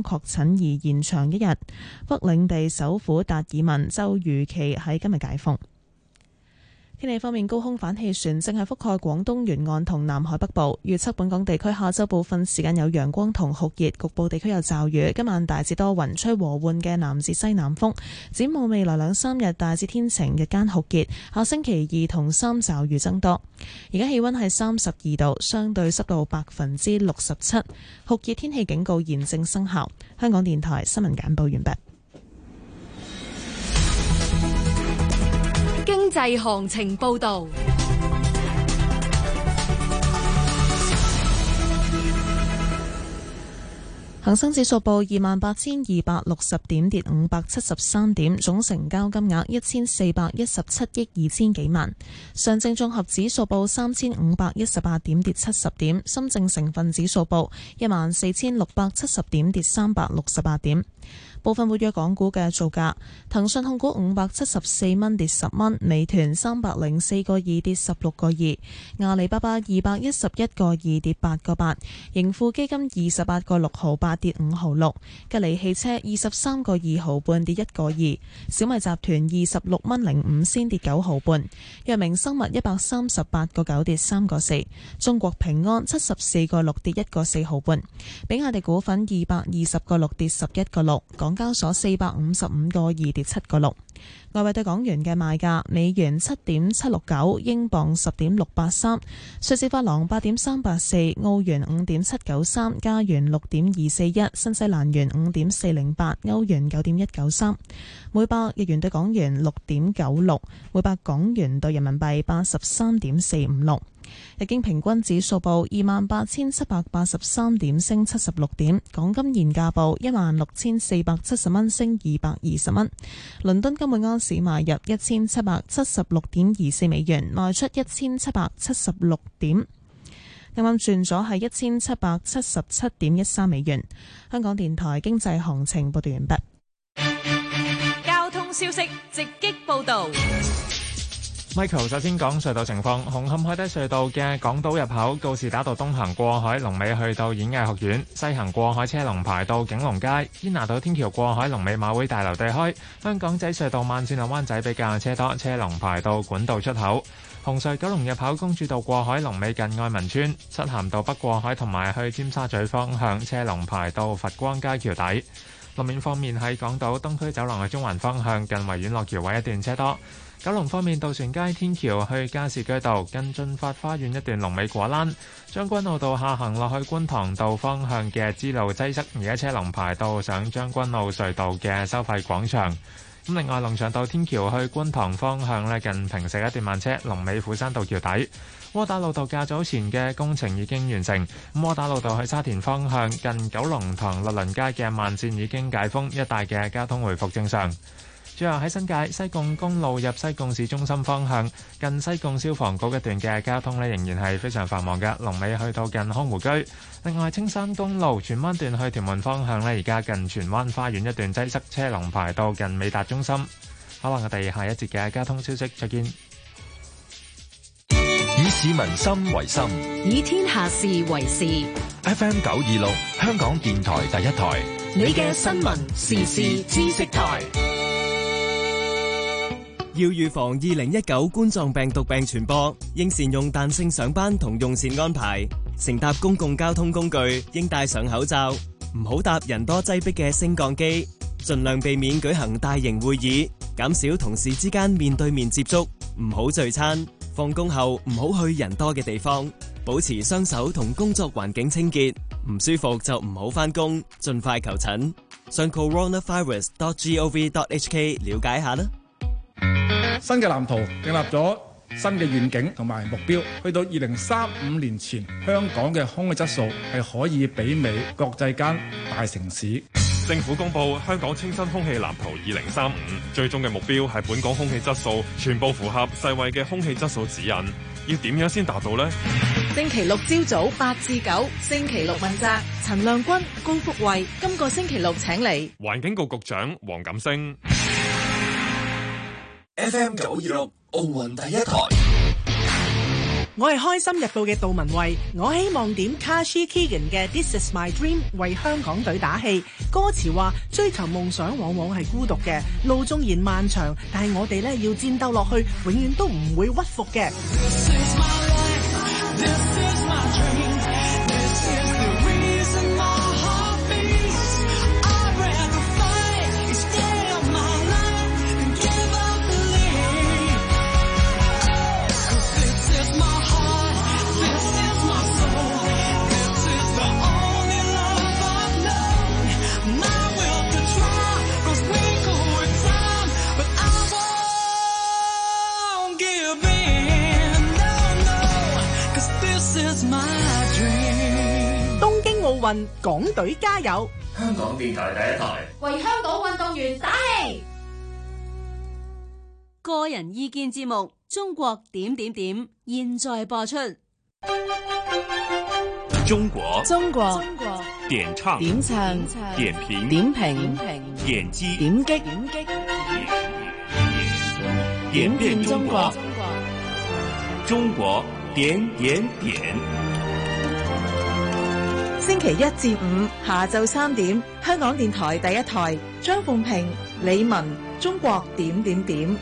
確診而延長1日。北領地首府達爾文就如期喺今日解封。天氣方面，高空反氣旋正係覆蓋廣東沿岸同南海北部，預測本港地區下晝部分時間有陽光同酷熱，局部地區有驟雨。今晚大致多雲，吹和緩嘅南至西南風。展望未來2-3日大致天晴，日間酷熱。下星期2同3驟雨增多。而家氣溫係32度，相對濕度67%，酷熱天氣警告現正生效。香港電台新聞簡報完畢。 經濟行情報道。 恒生指數報28,260點，跌573點，總成交金額1417億2千幾萬。上證綜合指數報3518點，跌70點。深證成分指數報14,670點，跌368點。部分活躍港股嘅造價：騰訊控股574蚊，跌10蚊；美團304個2，跌16個2；阿里巴巴211個2，跌8個8；盈富基金28個6毫8，跌5毫6；吉利汽車23個2毫半，跌1個2；小米集團26蚊05仙，跌9毫半；藥明生物138個9，跌3個4；中國平安74個6，跌1個4毫半；比亞迪股份220個6，跌11個6；港交所455個2，跌7個6。外匯對港元嘅賣價：美元7.769，英鎊10.683，瑞士法郎8.384，澳元5.793，加元6.241，新西蘭元5.408，歐元9.193，每百日元對港元6.96，每百港元對人民幣83.456。日經平均指數報28,783點，升76點。港金現價報16,470蚊，升220蚊。倫敦金每安士買入1776.24美元，賣出1776點。啱啱轉咗係1777.13美元。香港電台經濟行情報道完畢。 交通消息直擊報道。 Michael 首先講隧道情況，紅磡海底隧道嘅港島入口告士打道東行過海龍尾去到演藝學院，西行過海車龍排到景隆街，堅拿道天橋過海龍尾馬會大樓對開，香港仔隧道慢線落灣仔比較車多，車龍排到管道出口。紅隧九龍入口公主道過海龍尾近愛民村，漆咸道北過海同埋去尖沙咀方向車龍排到佛光街橋底。路面方面喺港島東區走廊嘅中環方向近維園落橋位一段車多。九龍方面，渡船街天橋去加士居道近駿發花園一段龍尾果欄，將軍澳道下行落去觀塘道方向嘅支路擠塞，而家車龍排到上將軍澳隧道嘅收費廣場。咁另外，龍翔道天橋去觀塘方向咧，近坪石一段慢車，龍尾虎山道橋底。窩打老道較早前嘅工程已經完成，咁窩打老道去沙田方向近九龍塘律倫街嘅慢線已經解封，一帶嘅交通回復正常。最後喺新界西貢公路入西貢市中心方向，近西貢消防局一段嘅交通仍然係非常繁忙嘅，龍尾去到近康湖居。另外，青山公路荃灣段去屯門方向而家近荃灣花園一段擠塞，車龍排到近美達中心。好啦，我哋下一節嘅交通消息再見。 以市民心為心， 以天下事為事。 FM 926，香港電台第一台， 你嘅新聞時事知識台。 要預防2019冠狀病毒病傳播，應善用彈性上班同用膳安排。乘搭公共交通工具應戴上口罩，唔好搭人多擠迫嘅升降機，盡量避免舉行大型會議，減少同事之間面對面接觸，唔好聚餐。放工後唔好去人多嘅地方，保持雙手同工作環境清潔。唔舒服就唔好返工，盡快求診。上 coronavirus.gov.hk 了解下啦。 新嘅藍圖訂立咗新嘅願景同埋目標，去到2035年前，香港嘅空氣質素係可以媲美國際間大城市。 政府公布香港清新空氣藍圖2035，最終嘅目標係本港空氣質素全部符合世衛嘅空氣質素指引。要點樣先達到呢？ 星期六朝早8至9，星期六問責，陳亮君、高福慧。今個星期六請嚟環境局局長黃錦星。 FM 926奧運第一台， 我係開心日報嘅杜文慧，我希望點 Kashi Keegan 嘅 This Is My Dream 為香港隊打氣。歌詞話追求夢想往往係孤獨嘅，路縱然漫長，但係我哋咧要戰鬥落去，永遠都唔會屈服嘅。This is my life, this is my dream, this is the reason my heart beats. I'd rather fight instead of my life and give up the lead. 'Cause this is my heart, this is my soul, this is the only love I've known. My will to try, 'cause we go with time, but I won't give in. No, no, 'cause this is my dream. 東京奧運，港隊加油！ 香港電台第一台， 為香港運動員打氣。個人意見節目《中國點點點》現在播出。 中國點唱點評點擊點變中國，中國點。 星期一至五下晝3點，香港電台第一台，張鳳平、李文，中國點點點。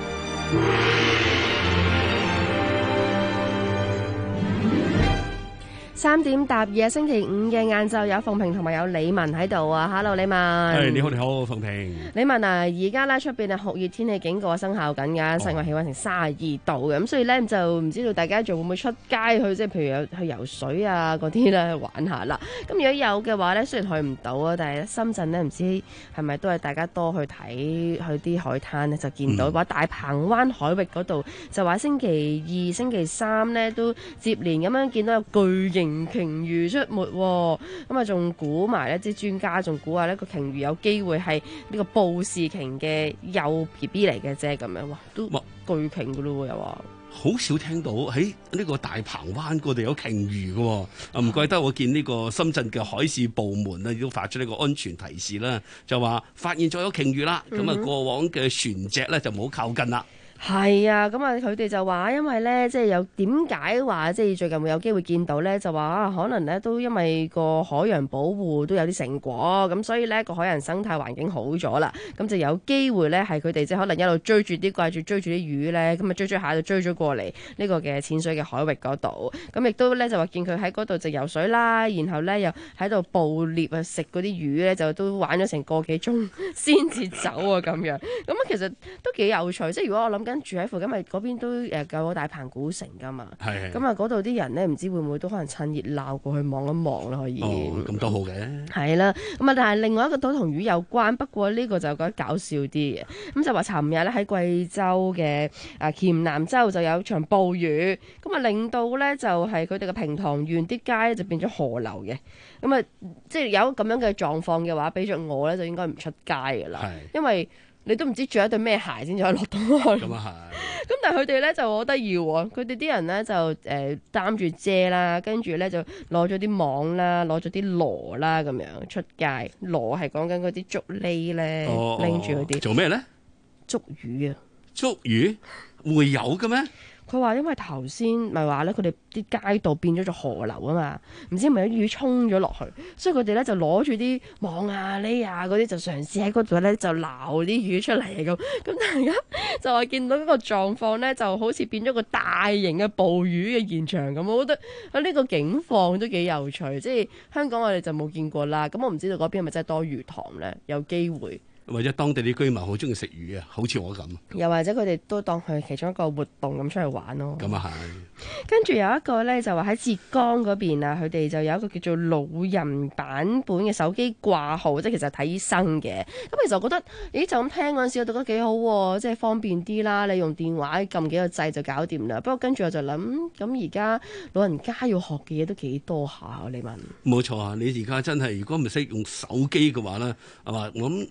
3點搭2，星期五嘅晏晝有鳳平同埋有李文喺度啊 ！Hello， 李文。 你好，鳳平。 李文啊，而家咧出邊酷熱天氣警告生效緊㗎，室外氣溫成32度嘅，咁所以咧就唔知道大家仲會唔會出街去，即係譬如有去游水啊嗰啲咧玩下啦。咁如果有嘅話咧，雖然去唔到啊，但係深圳咧唔知係咪都係大家多去睇去啲海灘咧，就見到話大鵬灣海域嗰度就話星期2、星期3咧都接連咁樣見到有巨型鯨魚出沒，咁啊仲估埋呢啲專家仲估話呢個鯨魚有機會係呢個布氏鯨嘅幼 BB 嚟嘅啫，咁樣哇都巨鯨噶咯，又話好少聽到喺呢個大鵬灣嗰度有鯨魚嘅，唔怪得我見呢個深圳嘅海事部門咧都發出呢個安全提示啦，就話發現咗有鯨魚啦，咁啊過往嘅船隻咧就唔好靠近啦。 係啊，咁啊佢哋就話，因為咧即係有點解話即係最近會有機會見到咧，就話可能咧都因為個海洋保護都有啲成果，咁所以咧個海洋生態環境好咗啦，咁就有機會咧係佢哋即係可能一路追住啲掛住追住啲魚咧，咁啊追下就追咗過嚟呢個嘅淺水嘅海域嗰度，咁亦都咧就話見佢喺嗰度就游水啦，然後咧又喺度捕獵啊食嗰啲魚咧，就都玩咗成個幾鐘先至走啊咁樣，咁啊其實都幾有趣，即係如果我諗緊住喺附近，咪嗰邊都有個大鵬古城噶嘛，咁啊嗰度啲人咧唔知會唔會都可能趁熱鬧過去望一望啦，可以。 咁都好嘅。 係啦，咁啊但係另外一個都同魚有關，不過呢個就覺得搞笑啲嘅，咁就話尋日咧喺貴州嘅黔南州就有場暴雨，咁啊令到咧就係佢哋嘅平塘縣啲街就變咗河流嘅，咁啊即係有咁樣嘅狀況嘅話，俾着我咧就應該唔出街噶啦，因為你都唔知着一對咩鞋先至可以落到去。咁啊係。 咁但係佢哋咧就好得意喎，佢哋啲人咧就擔住遮啦，跟住咧就攞咗啲網啦，攞咗啲螺啦咁樣出街。螺係講緊嗰啲竹簍咧，拎住嗰啲。 做咩咧？ 捉魚啊！ 捉魚會有嘅咩？ 佢話因為頭先咪話咧，佢哋啲街道變咗做河流啊嘛，唔知係咪有魚衝咗落去，所以佢哋咧就攞住啲網啊、呢啊嗰啲，就嘗試喺嗰度咧就撈啲魚出嚟咁。咁大家就話見到嗰個狀況咧，就好似變咗個大型嘅捕魚嘅現場咁。我覺得呢個景況都幾有趣，即係香港我哋就冇見過啦。咁我唔知道嗰邊係咪真係多魚塘咧？有機會。 或者當地啲居民好中意食魚啊，好似我咁。 又或者佢哋都當佢其中一個活動咁出去玩咯。 咁啊係。 跟住有一個咧就話喺浙江嗰邊啊，佢哋就有一個叫做老人版本嘅手機掛號，即係其實睇醫生嘅。咁其實我覺得，咦就咁聽嗰陣時，我覺得幾好喎，即係方便啲啦。你用電話撳幾個掣就搞掂啦。不過跟住我就諗，咁而家老人家要學嘅嘢都幾多下，你問？ 冇錯啊！你而家真係如果唔識用手機嘅話咧，係嘛？我諗睇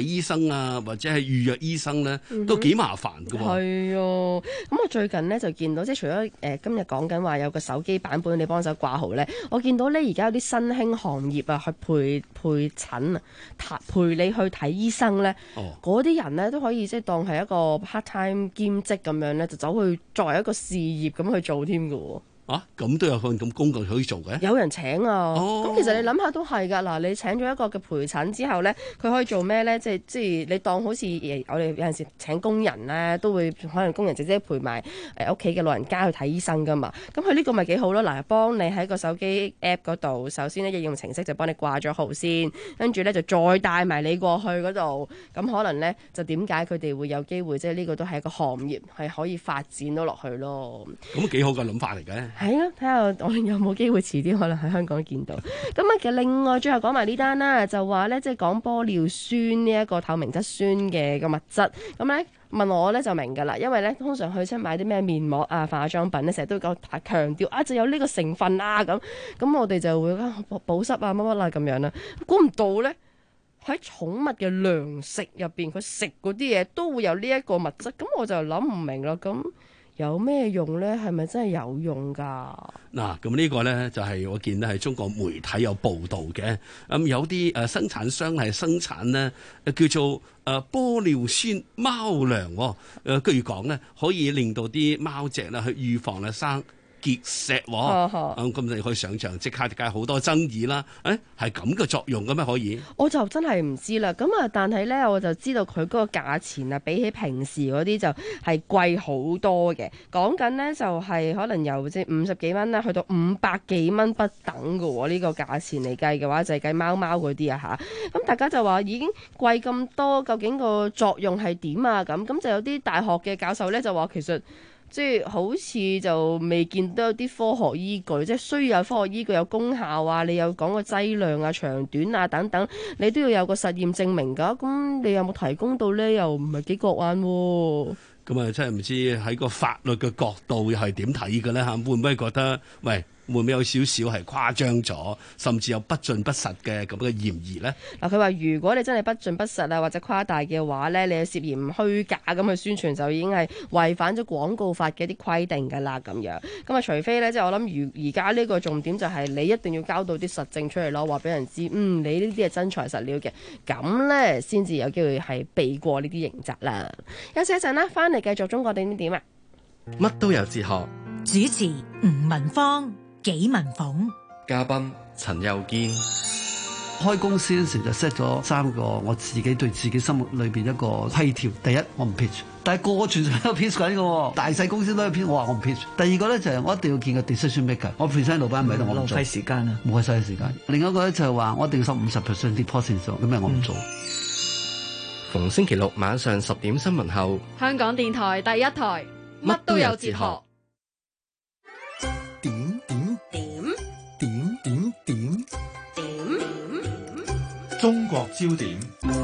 醫生啊，或者係預約醫生咧，都幾麻煩㗎喎。 係啊，咁我最近咧就見到，即係除咗今日講緊話有個手機版本你幫手掛號咧，我見到咧而家有啲新興行業啊，去陪診啊，陪你去睇醫生咧，嗰啲人咧都可以即係當係一個 part time 兼職咁樣咧，就走去作為一個事業咁去做添㗎喎。 咁都有份咁工具可以做嘅， 有人請啊！咁其實你諗下都係㗎。嗱，你請咗一個嘅陪診之後咧，佢可以做咩咧？即係你當好似我哋有陣時請工人咧，都會可能工人姐姐陪埋屋企嘅老人家去睇醫生㗎嘛。咁佢呢個咪幾好咯？嗱，幫你喺個手機 app 嗰度，首先咧應用程式就幫你掛咗號先，跟住咧就再帶埋你過去嗰度。咁可能咧就點解佢哋會有機會？即係呢個都係一個行業係可以發展到落去咯。 咁幾好嘅諗法嚟嘅。 係啊，睇下我哋有冇機會遲啲可能喺香港見到。咁啊，其實另外最後講埋呢單啦，就話咧即係講玻尿酸呢一個透明質酸嘅個物質。咁咧問我咧就明㗎啦，因為咧通常去親買啲咩面膜啊、化妝品咧，成日都講強調就有呢個成分啊咁。咁我哋就會保濕啊乜乜啦咁樣啦。估唔到咧喺寵物嘅糧食入邊，佢食嗰啲嘢都會有呢一個物質。咁我就諗唔明啦。咁有咩用呢？係咪真係有用㗎？ 嗱，咁呢個呢，就係我見到係中國媒體有報導嘅。咁有啲生產商係生產呢叫做玻尿酸貓糧。據講呢，可以令到啲貓隻呢去預防咧生結石喎。咁你可以想象，即刻梗係好多爭議啦。係咁嘅作用嘅咩？可以？ 我就真係唔知啦。咁啊，但係呢，我就知道佢嗰個價錢啊，比起平時嗰啲就係貴好多嘅。講緊呢，就係可能由即50幾蚊啦，去到500幾蚊不等嘅喎。呢個價錢嚟計嘅話，就係計貓貓嗰啲啊嚇。咁大家就話已經貴咁多，究竟個作用係點啊？咁就有啲大學嘅教授呢，就話其實，即係好似就未見到有啲科學依據，即係需要有科學依據有功效啊，你有講個劑量啊、長短啊等等，你都要有個實驗證明㗎。咁你有冇提供到呢？又唔係幾覺眼喎。 咁啊，真係唔知喺個法律嘅角度又係點睇嘅咧嚇？會唔會覺得喂？會唔會有少少係誇張咗，甚至有不盡不實嘅咁嘅嫌疑呢？ 嗱，佢話如果你真係不盡不實啊，或者誇大嘅話呢，你係涉嫌虛假咁去宣傳，就已經係違反咗廣告法嘅一啲規定㗎啦。咁樣咁啊，除非呢，即係我諗而家呢個重點就係你一定要交到啲實證出嚟咯，話俾人知，你呢啲係真材實料嘅，咁呢，先至有機會係避過呢啲刑責啦。休息一陣啦，翻嚟繼續中國點點點啊！ 乜都有哲學， 主持吳文芳、紀文鳳， 嘉賓陳佑堅。 開公司嗰時就 set 咗3個我自己對自己心目裏邊一個規條。第一，我唔 pitch， 但係個個全場都 pitch 緊嘅，大細公司都有 pitch， 我話我唔 pitch。第二個咧就係我一定要見個 decision maker， 我 present 老闆唔喺度，我唔做， 浪費時間啊， 冇嘥時間。另一個咧就係話我一定要收50% deposit 做，咁咪我唔做。 逢星期六晚上10點新聞後， 香港電台第一台，乜都有哲學。 中國焦點。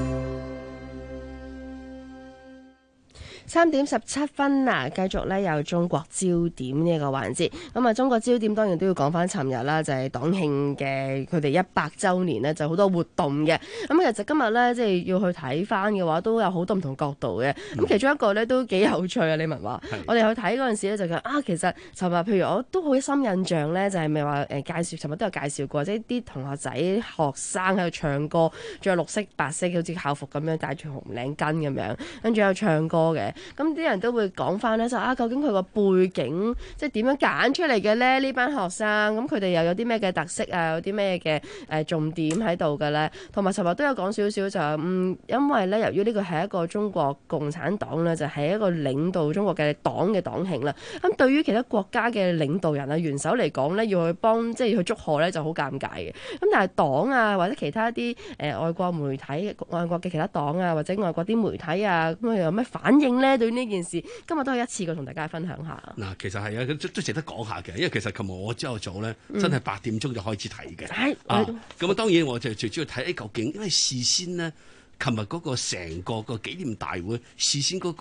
3點17分啊！繼續咧有中國焦點呢個環節。咁啊，中國焦點當然都要講翻尋日啦，就係黨慶嘅佢哋100週年呢，就好多活動嘅。咁其實今日咧即係要去睇翻嘅話，都有好多唔同角度嘅。咁其中一個咧都幾有趣啊！李文話，我哋去睇嗰陣時咧就講其實尋日譬如我都好深印象咧，就係咪話介紹，尋日都有介紹過，即係啲同學仔學生喺度唱歌，着綠色白色好似校服咁樣，戴住紅領巾咁樣，跟住有唱歌嘅。咁啲人都會講翻咧，就究竟佢個背景即係點樣揀出嚟嘅咧？呢班學生咁佢哋又有啲咩嘅特色啊？有啲咩嘅重點喺度嘅咧？同埋尋日都有講少少就因為咧，由於呢個係一個中國共產黨咧，就係一個領導中國嘅黨嘅黨慶啦。咁對於其他國家嘅領導人啊、元首嚟講咧，要去幫即係要去祝賀咧，就好尷尬嘅。咁但係黨啊，或者其他啲外國媒體、外國嘅其他黨啊，或者外國啲媒體啊，咁佢有咩反應咧？對呢件事，今日都係一次過同大家分享下。 嗱，其實係啊，都值得講下嘅，因為其實琴日我朝頭早咧，真係8點鐘就開始睇嘅。咁當然我就最主要睇究竟，因為事先呢，琴日嗰個成個紀念大會事先嗰個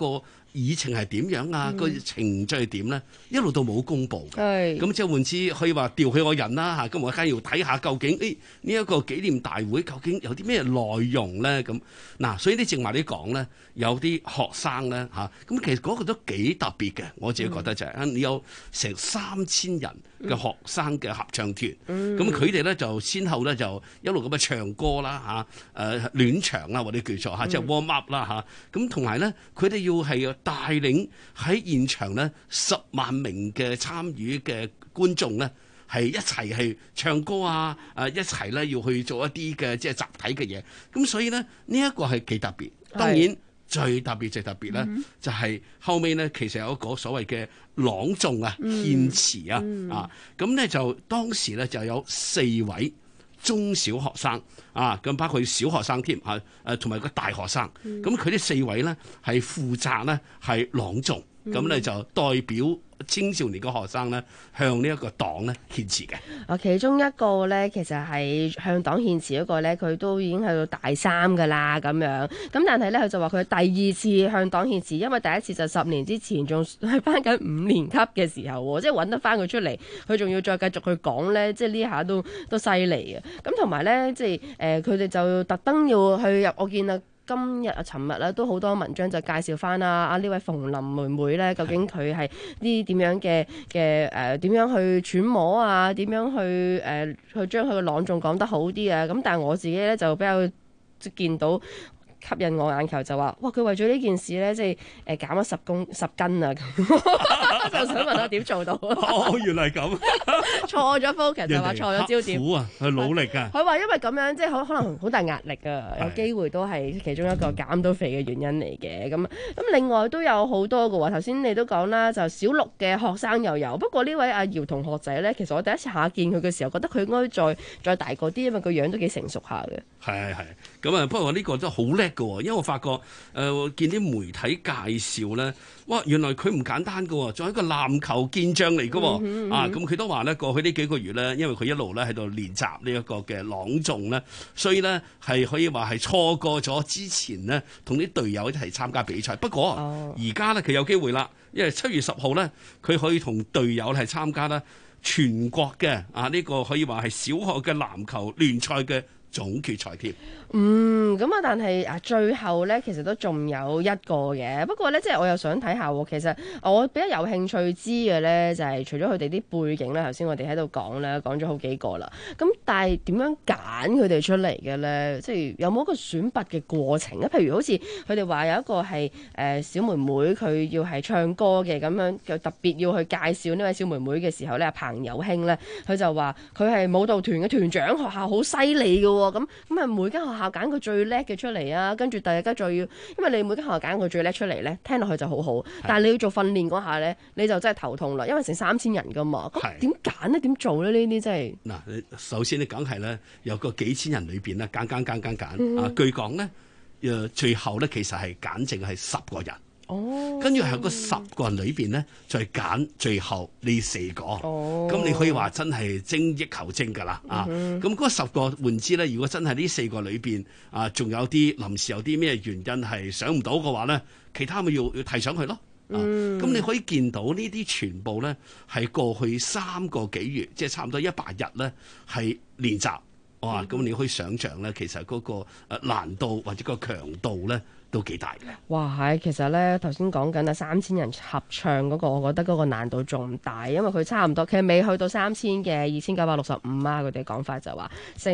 議程係點樣啊？個程序係點咧？一路都冇公佈嘅。咁即係換之可以話調去我人啦嚇。咁我而家要睇下究竟呢一個紀念大會究竟有啲咩內容咧？咁嗱，所以啲正話你講咧，有啲學生咧嚇，咁其實嗰個都幾特別嘅。我自己覺得就係你有成3000人嘅學生嘅合唱團，咁佢哋咧就先後咧就一路咁嘅唱歌啦嚇，暖場啦或者叫做嚇，即係 warm up 啦嚇。咁同埋咧，佢哋要係帶領喺現場咧10萬名嘅參與嘅觀眾咧，係一齊去唱歌啊！一齊咧要去做一啲嘅即係集體嘅嘢。咁所以咧呢一個係幾特別。當然最特別咧，就係後尾咧其實有一個所謂嘅朗誦啊、獻詞啊，咁咧就當時咧就有4位中小學生啊，咁包括小學生添嚇，同埋個大學生。咁佢哋4位咧係負責咧係朗誦，咁咧就代表青少年嘅學生咧向呢一個黨咧獻詞嘅。 其中一個咧其實係向黨獻詞嗰個咧，佢都已經去到大3㗎啦咁樣。咁但係咧佢就話佢第2次向黨獻詞，因為第一次就10年之前仲係返緊5年級嘅時候喎，即係揾得返佢出嚟，佢仲要再繼續去講咧，即係呢下都犀利嘅。咁同埋咧，即係佢哋就特登要去入，我見啊。今日啊，尋日咧都好多文章就介紹翻呢位馮琳妹妹咧，究竟佢係啲點樣嘅點樣去揣摩啊？點樣去將佢嘅朗誦講得好啲啊？咁但係我自己咧就比較見到吸引我眼球就話，哇！佢為咗呢件事咧，即係減咗10斤啊！咁就想問下點做到？ 原來咁錯咗 focus 就話錯咗焦點。 苦啊，佢努力㗎。 佢話因為咁樣即係可能好大壓力啊，有機會都係其中一個減到肥嘅原因嚟嘅。咁另外都有好多嘅喎。頭先你都講啦，就小6嘅學生又有。不過呢位阿姚同學仔咧，其實我第一次下見佢嘅時候，覺得佢應該再大個啲，因為個樣都幾成熟下嘅。係。 咁啊，不過呢個都好叻嘅，因為我發覺見啲媒體介紹咧，哇！原來佢唔簡單嘅，仲係一個籃球健將嚟嘅。咁佢都話咧，過去呢幾個月咧，因為佢一路咧喺度練習呢一個嘅朗誦咧，所以咧係可以話係錯過咗之前呢同啲隊友一齊參加比賽。不過而家咧佢有機會啦，因為7月10號咧，佢可以同隊友係參加咧全國嘅呢個可以話係小學嘅籃球聯賽嘅總決賽添。 咁但係最後咧，其實都仲有一個嘅。不過咧，即係我又想睇下喎。其實我比較有興趣知嘅咧，就係除咗佢哋啲背景咧，頭先我哋喺度講咧，講咗好幾個啦。咁但係點樣揀佢哋出嚟嘅咧？即係有冇一個選拔嘅過程咧？譬如好似佢哋話有一個係小妹妹，佢要係唱歌嘅咁樣，就特別要去介紹呢位小妹妹嘅時候咧，彭友興咧，佢就話佢係舞蹈團嘅團長，學校好犀利嘅喎。咁係每間學校揀佢最叻嘅出嚟啊，跟住大家再要，因為你每間學校揀佢最叻出嚟咧，聽落去就好好，但係你要做訓練嗰下咧，你就真係頭痛啦，因為成3000人噶嘛，咁點揀咧？點做咧？呢啲真係嗱，首先你梗係咧，有個幾千人裏邊咧，揀據講咧，最後咧其實係揀淨係10個人。跟住喺嗰10個人裏邊咧，再揀最後呢4個。咁你可以話真係精益求精㗎啦。咁嗰10個換之咧，如果真係呢4個裏邊仲有啲臨時有啲咩原因係上唔到嘅話咧，其他咪要提上去咯。咁你可以見到呢啲全部咧係過去3個幾月，即係差唔多100日咧係練習。咁你可以想像咧，其實嗰個難度或者個強度咧，都幾大嘅。 哇，係，其實咧頭先講緊3000人合唱嗰個，我覺得嗰個難度仲大，因為佢差唔多，其實未去到3000嘅2965啊。佢哋講法就話成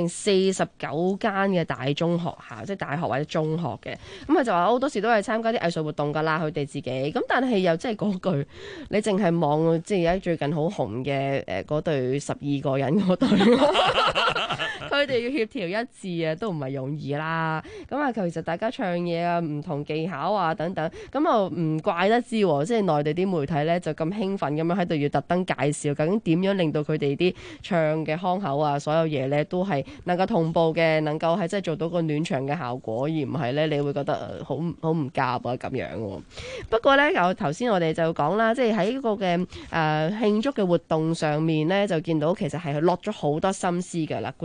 49間嘅大中學校，即係大學或者中學嘅。咁佢就話好多時都係參加啲藝術活動㗎啦，佢哋自己。咁但係又即係嗰句，你淨係望即係而家最近好紅嘅嗰隊12個人嗰隊。佢哋要協調一致啊，都唔係容易啦。咁啊，其實大家唱嘢啊，唔同技巧啊等等，咁啊唔怪得知，即係內地啲媒體咧就咁興奮咁樣喺度要特登介紹，究竟點樣令到佢哋啲唱嘅腔口啊，所有嘢咧都係能夠同步嘅，能夠係真係做到個暖場嘅效果，而唔係咧你會覺得好唔夾啊咁樣。不過咧，頭先我哋就講啦，即係喺個嘅慶祝嘅活動上面咧，就見到其實係落咗好多心思㗎啦，官方呢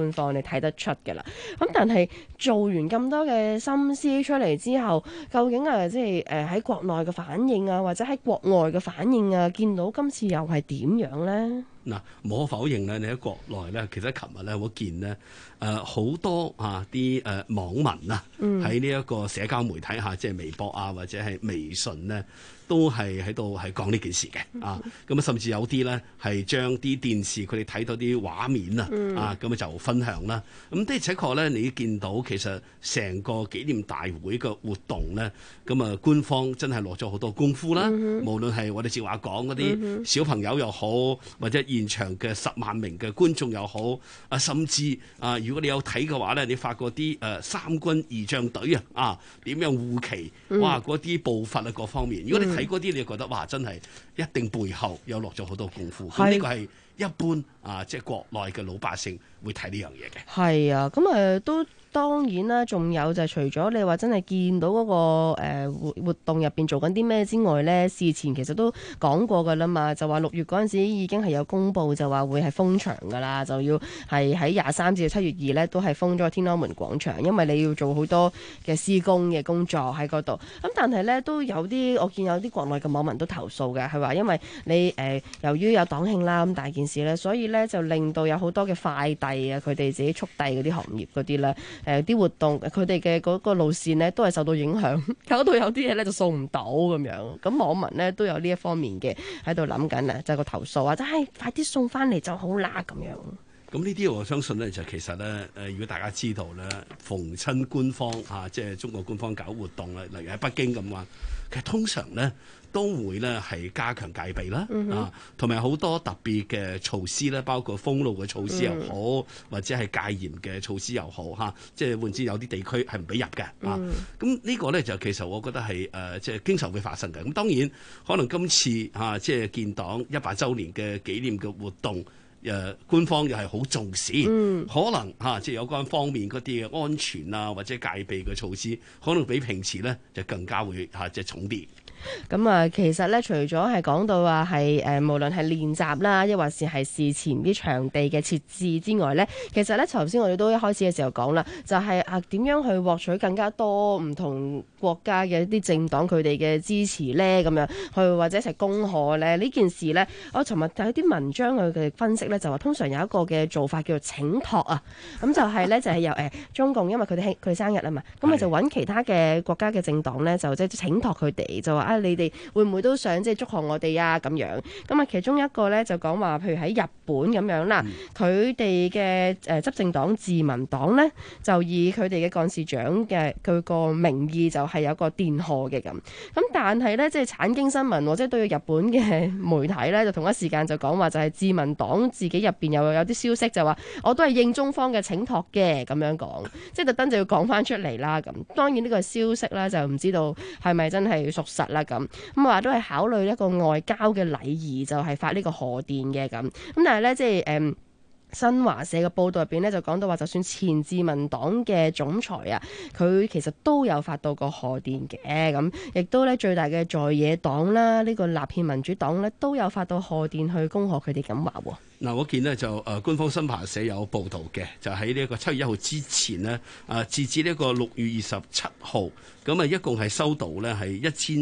係睇得出嘅啦。咁但係做完咁多嘅心思出嚟之後，究竟即係喺國內嘅反應啊，或者喺國外嘅反應啊，見到今次又係點樣呢？ 嗱，無可否認咧，你喺國內咧，其實琴日咧，我見呢好多啲網民啊，喺呢一個社交媒體下，即係微博啊，或者係微信呢，都係喺度係講呢件事嘅咁甚至有啲咧係將啲電視佢哋睇到啲畫面咁就分享啦。咁的而且確咧，你見到其實成個紀念大會嘅活動咧，咁官方真係落咗好多功夫啦。無論係我哋正話講嗰啲小朋友又好，或者現場嘅10萬名嘅觀眾又好，甚至如果你有睇嘅話咧，你發覺啲三軍儀仗隊點樣護旗，哇嗰啲步伐各方面，如果你睇嗰啲，你就覺得哇真係一定背後有落咗好多功夫。咁呢個係一般即係國內嘅老百姓會睇呢樣嘢嘅。係啊，咁都。當然啦，仲有就係除咗你話真係見到嗰個活動入邊做緊啲咩之外呢，事前其實都講過㗎啦嘛，就話6月嗰陣時已經係有公佈，就話會係封場㗎啦，就要係喺23至7月2呢都係封咗天安門廣場，因為你要做好多嘅施工嘅工作喺嗰度。咁但係呢，都有啲我見有啲國內嘅網民都投訴嘅，係話因為你由於有黨慶啦咁大件事呢，所以呢就令到有好多嘅快遞啊，佢哋自己速遞嗰啲行業嗰啲呢。啲活動佢哋嘅嗰個路線呢都係受到影響，搞到有啲嘢呢就送唔到咁樣。咁網民呢都有呢一方面嘅喺度諗緊啊，就係個投訴啊，就係快啲送翻嚟就好啦咁樣。咁呢啲我相信呢，就其實呢，如果大家知道呢，逢親官方即係中國官方搞活動啦，例如喺北京咁話，其實通常呢都會呢係加強戒備啦，同埋好多特別嘅措施咧，包括封路嘅措施又好，或者係戒嚴嘅措施又好即係換之有啲地區係唔俾入嘅咁呢個呢，就其實我覺得係即係經常會發生嘅。咁當然可能今次即係建黨100週年嘅紀念嘅活動。官方又係好重視，可能即係有關方面嗰啲嘅安全啊，或者戒備嘅措施，可能比平時咧就更加會即係重啲。咁其實咧，除咗係講到話係無論係練習啦，抑或是係事前啲場地嘅設置之外咧，其實咧頭先我哋都一開始嘅時候講啦，就係點樣去獲取更加多唔同國家嘅一啲政黨佢哋嘅支持咧，咁樣去或者一齊恭賀咧呢件事咧。我尋日睇啲文章佢嘅分析咧，就話通常有一個嘅做法叫做請託啊，咁就係咧就係由中共，因為佢哋生日啊嘛，咁就揾其他嘅國家嘅政黨咧，就即係請託佢哋，就話你哋會唔會都想即係祝賀我哋啊咁樣？咁其中一個咧就講話，譬如喺日本咁樣啦，佢哋嘅執政黨自民黨咧，就以佢哋嘅幹事長嘅佢個名義就係有個電賀嘅咁。但係咧即係產經新聞即係對日本嘅媒體咧，就同一時間就講話就係自民黨自己入邊又有啲消息就話，我都係應中方嘅請託嘅咁樣講，即係特登就要講翻出嚟啦咁。當然呢個消息咧就唔知道係咪真係屬實啦咁話都係考慮一個外交嘅禮儀，就係發呢個賀電嘅咁。但係咧即係新華社嘅報導入邊咧就講到話，就算前自民黨嘅總裁啊，佢其實都有發到個賀電嘅咁，亦都咧最大嘅在野黨啦，呢個立憲民主黨咧都有發到賀電去恭賀佢哋咁話喎。嗱，我見呢就官方新華社有報導嘅，就喺呢個7月1號之前呢，截至呢個6月27號，咁一共係收到呢係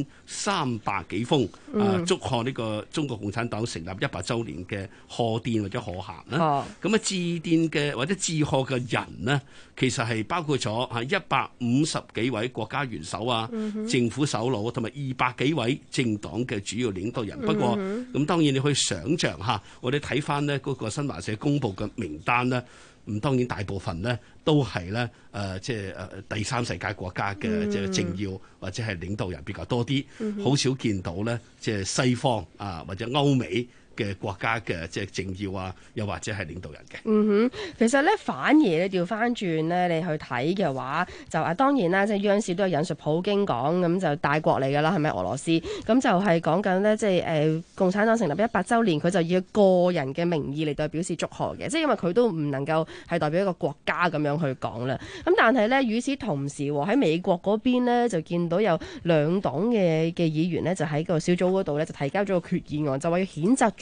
1300幾封祝賀呢個中國共產黨成立100週年嘅賀電或者賀函啦。咁致電嘅或者致賀嘅人呢，其實係包括咗150幾位國家元首啊、政府首腦同埋200幾位政黨嘅主要領導人。不過咁當然你可以想像下，我哋睇翻嗰個新華社公佈嘅名單呢，咁當然大部分呢都係呢即係第三世界國家嘅即係政要或者係領導人比較多啲，好少見到呢即係西方或者歐美嘅國家嘅即係政要啊，又或者係領導人嘅。其實咧反而你調翻轉咧，你去睇嘅話，就當然啦，即係央視都有引述普京講，咁就大國嚟㗎啦，係咪俄羅斯？咁就係講緊呢，即係共產黨成立100週年，佢就以個人嘅名義嚟代表示祝賀嘅，即係因為佢都唔能夠係代表一個國家咁樣去講啦。咁但係咧，與此同時喺美國嗰邊呢，就見到有兩黨嘅議員呢，就喺個小組嗰度咧就提交咗個決議案，就話要譴責中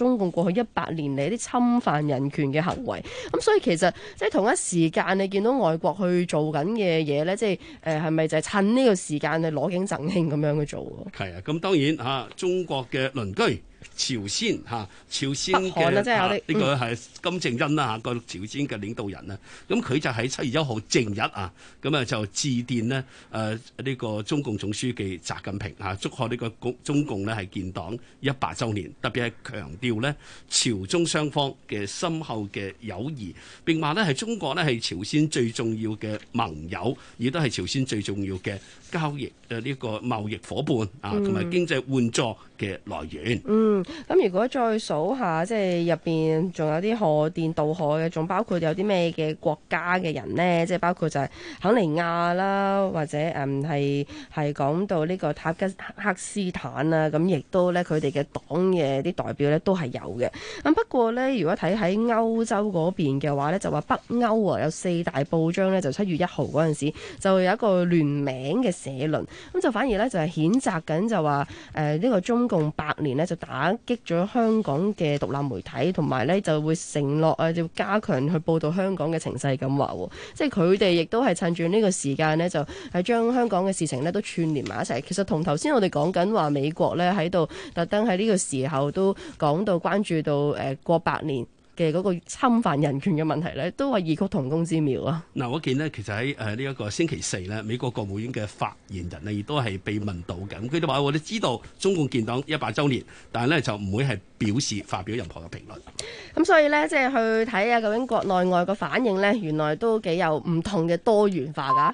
中共過去100年嚟啲侵犯人權嘅行為。咁所以其實即係同一時間，你見到外國去做緊嘅嘢咧，即係係咪就係趁呢個時間去攞景贈慶咁樣去做？係啊，咁當然嚇，中國嘅鄰居朝鮮嚇，朝鮮嘅呢個係金正恩啦嚇，個朝鮮嘅領導人啊，咁佢就喺7月1號正日啊，咁啊就致電呢呢個中共總書記習近平嚇，祝賀呢個中共呢係建黨100週年，特別係強調呢朝中雙方嘅深厚嘅友誼，並話呢係中國呢係朝鮮最重要嘅盟友，亦都係朝鮮最重要嘅交易呢個貿易夥伴啊，同埋經濟援助嘅來源。 咁如果再數下，即係入邊仲有啲賀電渡賀嘅，仲包括有啲咩嘅國家嘅人呢？即係包括就係肯尼亞啦，或者係講到呢個塔吉克斯坦啊，咁亦都咧佢哋嘅黨嘅啲代表咧都係有嘅。咁不過咧，如果睇喺歐洲嗰邊嘅話咧，就話北歐啊有4大報章咧，就7月1號嗰陣時就有一個聯名嘅社論，咁就反而咧就係譴責緊就話呢個中共100年咧就打擊咗香港嘅獨立媒體，同埋咧就會承諾要加強去報導香港嘅情勢咁話，即係佢哋亦都係趁住呢個時間呢，就係將香港嘅事情呢都串聯埋一齊。其實同頭先我哋講緊話美國呢喺度特登喺呢個時候都講到關注到過100年嘅嗰個侵犯人權嘅問題咧，都係異曲同工之妙啊！ 嗱，我見呢，其實喺呢一個星期4呢，美國國務院嘅發言人呢，亦都係被問到嘅。咁佢哋話：我哋知道中共建黨100週年，但係咧就唔會係表示發表任何嘅評論。 咁所以呢，即係去睇下究竟國內外個反應呢，原來都幾有唔同嘅多元化㗎。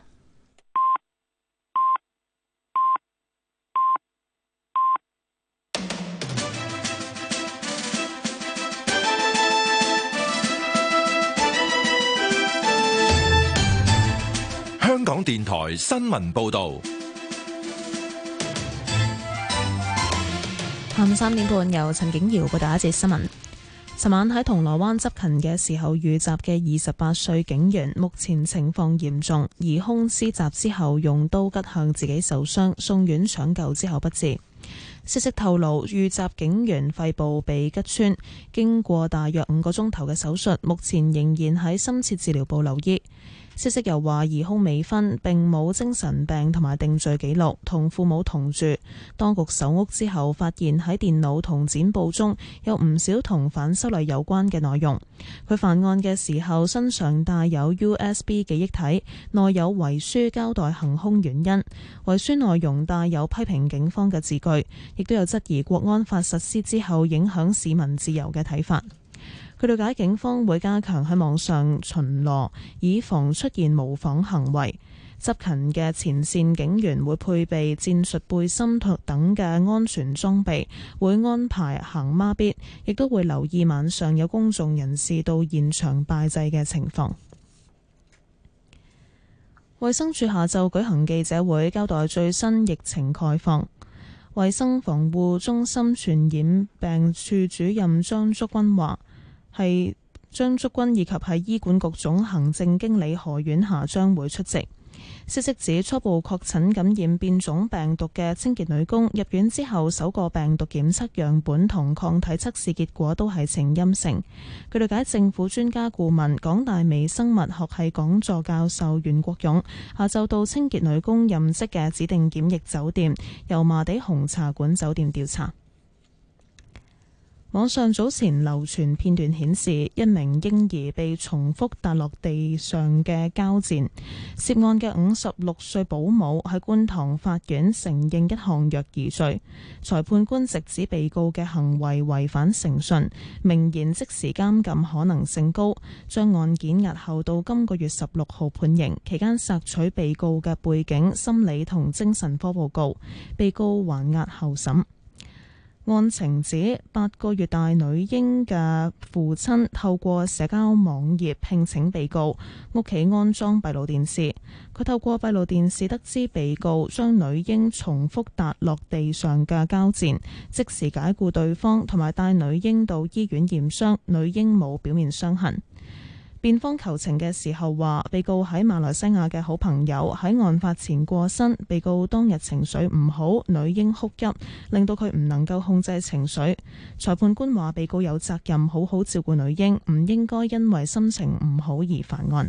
香港電台新聞報導， 下午3點半由陳景瑤報道一節新聞。尋晚喺銅鑼灣執勤嘅時候遇襲嘅28歲警員，目前情況嚴重，疑兇施襲之後用刀拮向自己受傷，送院搶救之後不治。消息透露，遇襲警員肺部被拮穿，經過大約5個鐘頭嘅手術，目前仍然喺深切治療部留醫。消息又話，疑兇未婚，並冇精神病同埋定罪記錄，同父母同住。當局搜屋之後，發現喺電腦同剪報中有唔少同反修例有關嘅內容。佢犯案嘅時候身上帶有 USB 記憶體，內有遺書交代行兇原因。遺書內容帶有批評警方嘅字句，亦都有質疑國安法實施之後影響市民自由嘅睇法。據了解，警方會加強喺網上巡邏，以防出現模仿行為。執勤嘅前線警員會配備戰術背心等嘅安全裝備，會安排行孖咇，亦都會留意晚上有公眾人士到現場拜祭嘅情況。衛生署下晝舉行記者會，交代最新疫情概況。衛生防護中心傳染病處主任張竹君話，張竹君以及係醫管局總行政經理何婉霞將會出席。消息指，初步確診感染變種病毒嘅清潔女工入院之後，首個病毒檢測樣本同抗體測試結果都係呈陰性。據了解，政府專家顧問港大微生物學系講座教授袁國勇下晝到清潔女工任職嘅指定檢疫酒店油麻地紅茶館酒店調查。網上早前流傳片段顯示，一名嬰兒被重複搭落地上嘅膠墊。涉案嘅56歲保姆喺觀塘法院承認一項虐兒罪。裁判官直指被告嘅行為違反誠信，明言即時監禁可能性高，將案件押後到今個月16號判刑。期間索取被告嘅背景、心理同精神科報告，被告還押候審。案情指8個月大女嬰嘅父親透過社交網頁聘請被告屋企安裝閉路電視，佢透過閉路電視得知被告將女嬰重複搭落地上嘅膠墊，即時解僱對方，同埋帶女嬰到醫院驗傷，女嬰冇表面傷痕。 辯方求情嘅時候話，被告喺馬來西亞嘅好朋友喺案發前過身，被告當日情緒唔好，女嬰哭泣，令到佢唔能夠控制情緒。裁判官話，被告有責任好好照顧女嬰，唔應該因為心情唔好而犯案。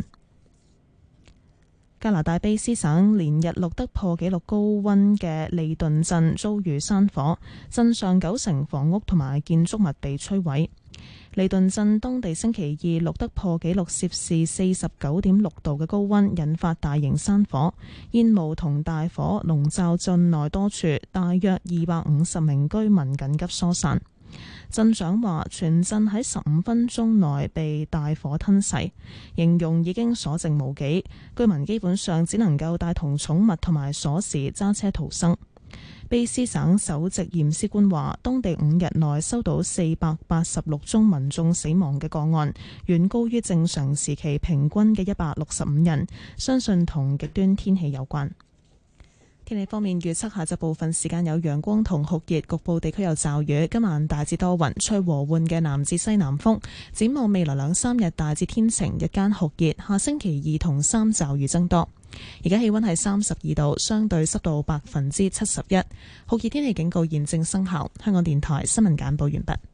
加拿大卑斯省連日錄得破紀錄高溫嘅利頓鎮遭遇山火，鎮上90%房屋同埋建築物被摧毀。利頓鎮當地星期二錄得破紀錄攝氏49.6度嘅高溫，引發大型山火，煙霧同大火籠罩鎮內多處，大約250名居民緊急疏散。鎮長話，全鎮喺15分鐘內被大火吞噬，形容已經所剩無幾，居民基本上只能夠帶同寵物同埋鎖匙揸車逃生。卑斯省首席驗屍官話，當地5日內收到486宗民眾死亡嘅個案，遠高於正常時期平均嘅165人，相信同極端天氣有關。天氣方面預測，下晝部分時間有陽光同酷熱，局部地區有驟雨。今晚大致多雲，吹和緩嘅南至西南風。展望未來2-3日大致天晴，日間酷熱。下星期2同3驟雨增多。而家氣溫係32度，相對濕度71%。酷熱天氣警告現正生效。香港電台新聞簡報完畢。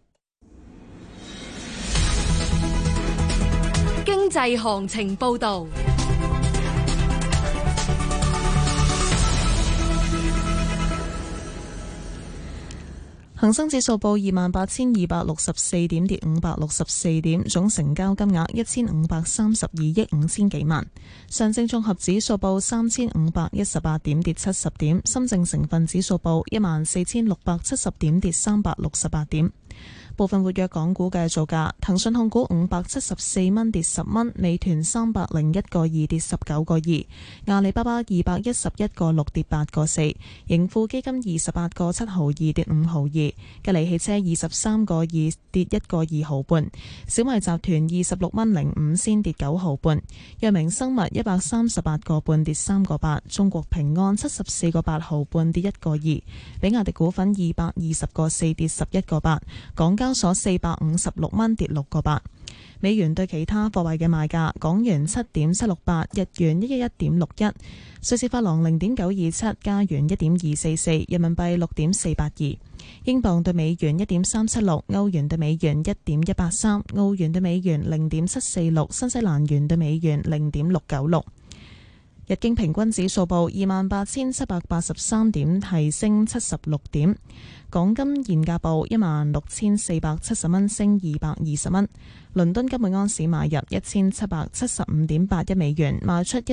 經濟行情報道。 恒生指數報28,264點，跌564點，總成交金額1532億5千幾萬。上證綜合指數報3518點，跌70點。深證成分指數報14670點，跌368點。部分活躍港股嘅造價：騰訊控股574蚊，跌10蚊；美團301個2，跌19個2；阿里巴巴211個6，跌8個4；盈富基金28個7毫2，跌5毫2；吉利汽車23個2，跌1個2毫半；小米集團26蚊05仙，跌9毫半；藥明生物138個半，跌3個8；中國平安74個8毫半，跌1個2；比亞迪股份220個4，跌11個8；港交所456蚊，跌6個8。美元對其他貨幣嘅賣價：港元7.768，日元111.61，瑞士法郎0.927，加元1.244，人民幣6.482，英鎊對美元1.376，歐元對美元1.183，澳元對美元0.746，新西蘭元對美元0.696。日經平均指數報28,783點，提升76點。港金現價報16,470蚊，升220蚊。倫敦金每盎司買入1775.81美元，賣出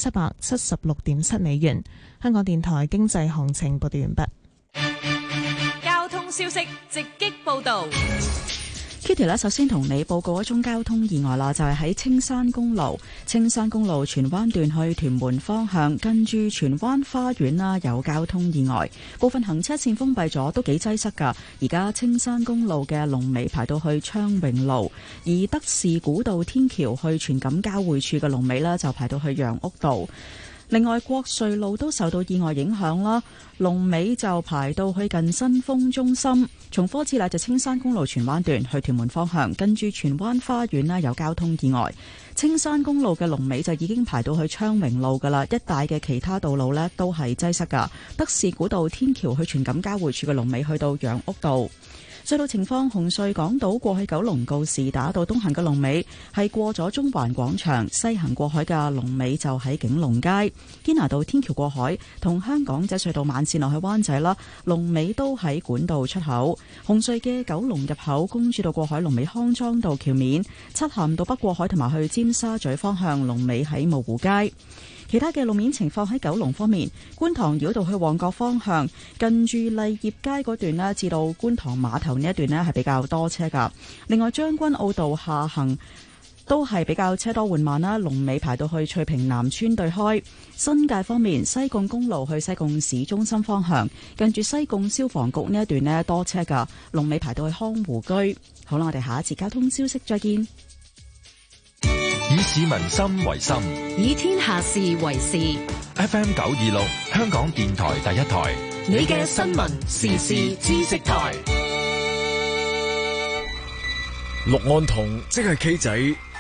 1776.7美元。香港電台經濟行情報道完畢。 交通消息直擊報道。 Kitty 咧，首先同你報告一宗交通意外啦，就係喺青山公路荃灣段去屯門方向，近住荃灣花園啦，有交通意外，部分行車線封閉咗，都幾擠塞噶。而家青山公路嘅龍尾排到去昌榮路，而德士古道天橋去荃錦交匯處嘅龍尾呢，就排到去楊屋道。另外，國瑞路都受到意外影響啦，龍尾就排到去近新豐中心。重複次啦，就青山公路荃灣段去屯門方向，跟住荃灣花園啦，有交通意外。青山公路嘅龍尾就已經排到去昌榮路噶啦，一帶嘅其他道路呢都係擠塞噶。德士古道天橋去荃錦交匯處嘅龍尾去到楊屋道。隧道情況：紅隧港島過去九龍告士打道東行嘅龍尾係過咗中環廣場，西行過海嘅龍尾就喺景隆街。堅拿道天橋過海同香港仔隧道慢線落去灣仔啦，龍尾都喺管道出口。紅隧嘅九龍入口公主道過海龍尾康莊道橋面，漆咸道北過海同埋去尖沙咀方向龍尾喺蕪湖街。其他嘅路面情況喺九龍方面，觀塘繞道去旺角方向，近住勵業街嗰段呢，至到觀塘碼頭呢一段呢係比較多車噶。另外將軍澳道下行都係比較車多緩慢啦，龍尾排到去翠屏南村對開。新界方面，西貢公路去西貢市中心方向，近住西貢消防局呢一段呢多車噶，龍尾排到去康湖居。好啦，我哋下一次交通消息再見。 以市民心為心， 以天下事為事。 FM 926，香港電台第一台， 你嘅新聞時事知識台。 氯胺酮即係 K 仔，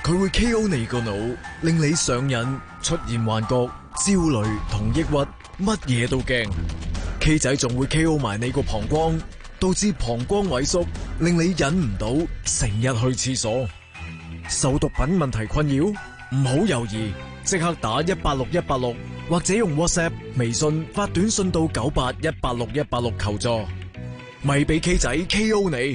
佢會 KO 你個腦，令你上癮、出現幻覺、焦慮同抑鬱，乜嘢都驚。K 仔仲會 KO 埋你個膀胱，導致膀胱萎縮，令你忍唔到，成日去廁所。受毒品問題困擾，唔好猶豫，即刻打186186，或者用 WhatsApp、微信發短信到9818686求助，咪俾 K 仔 KO 你。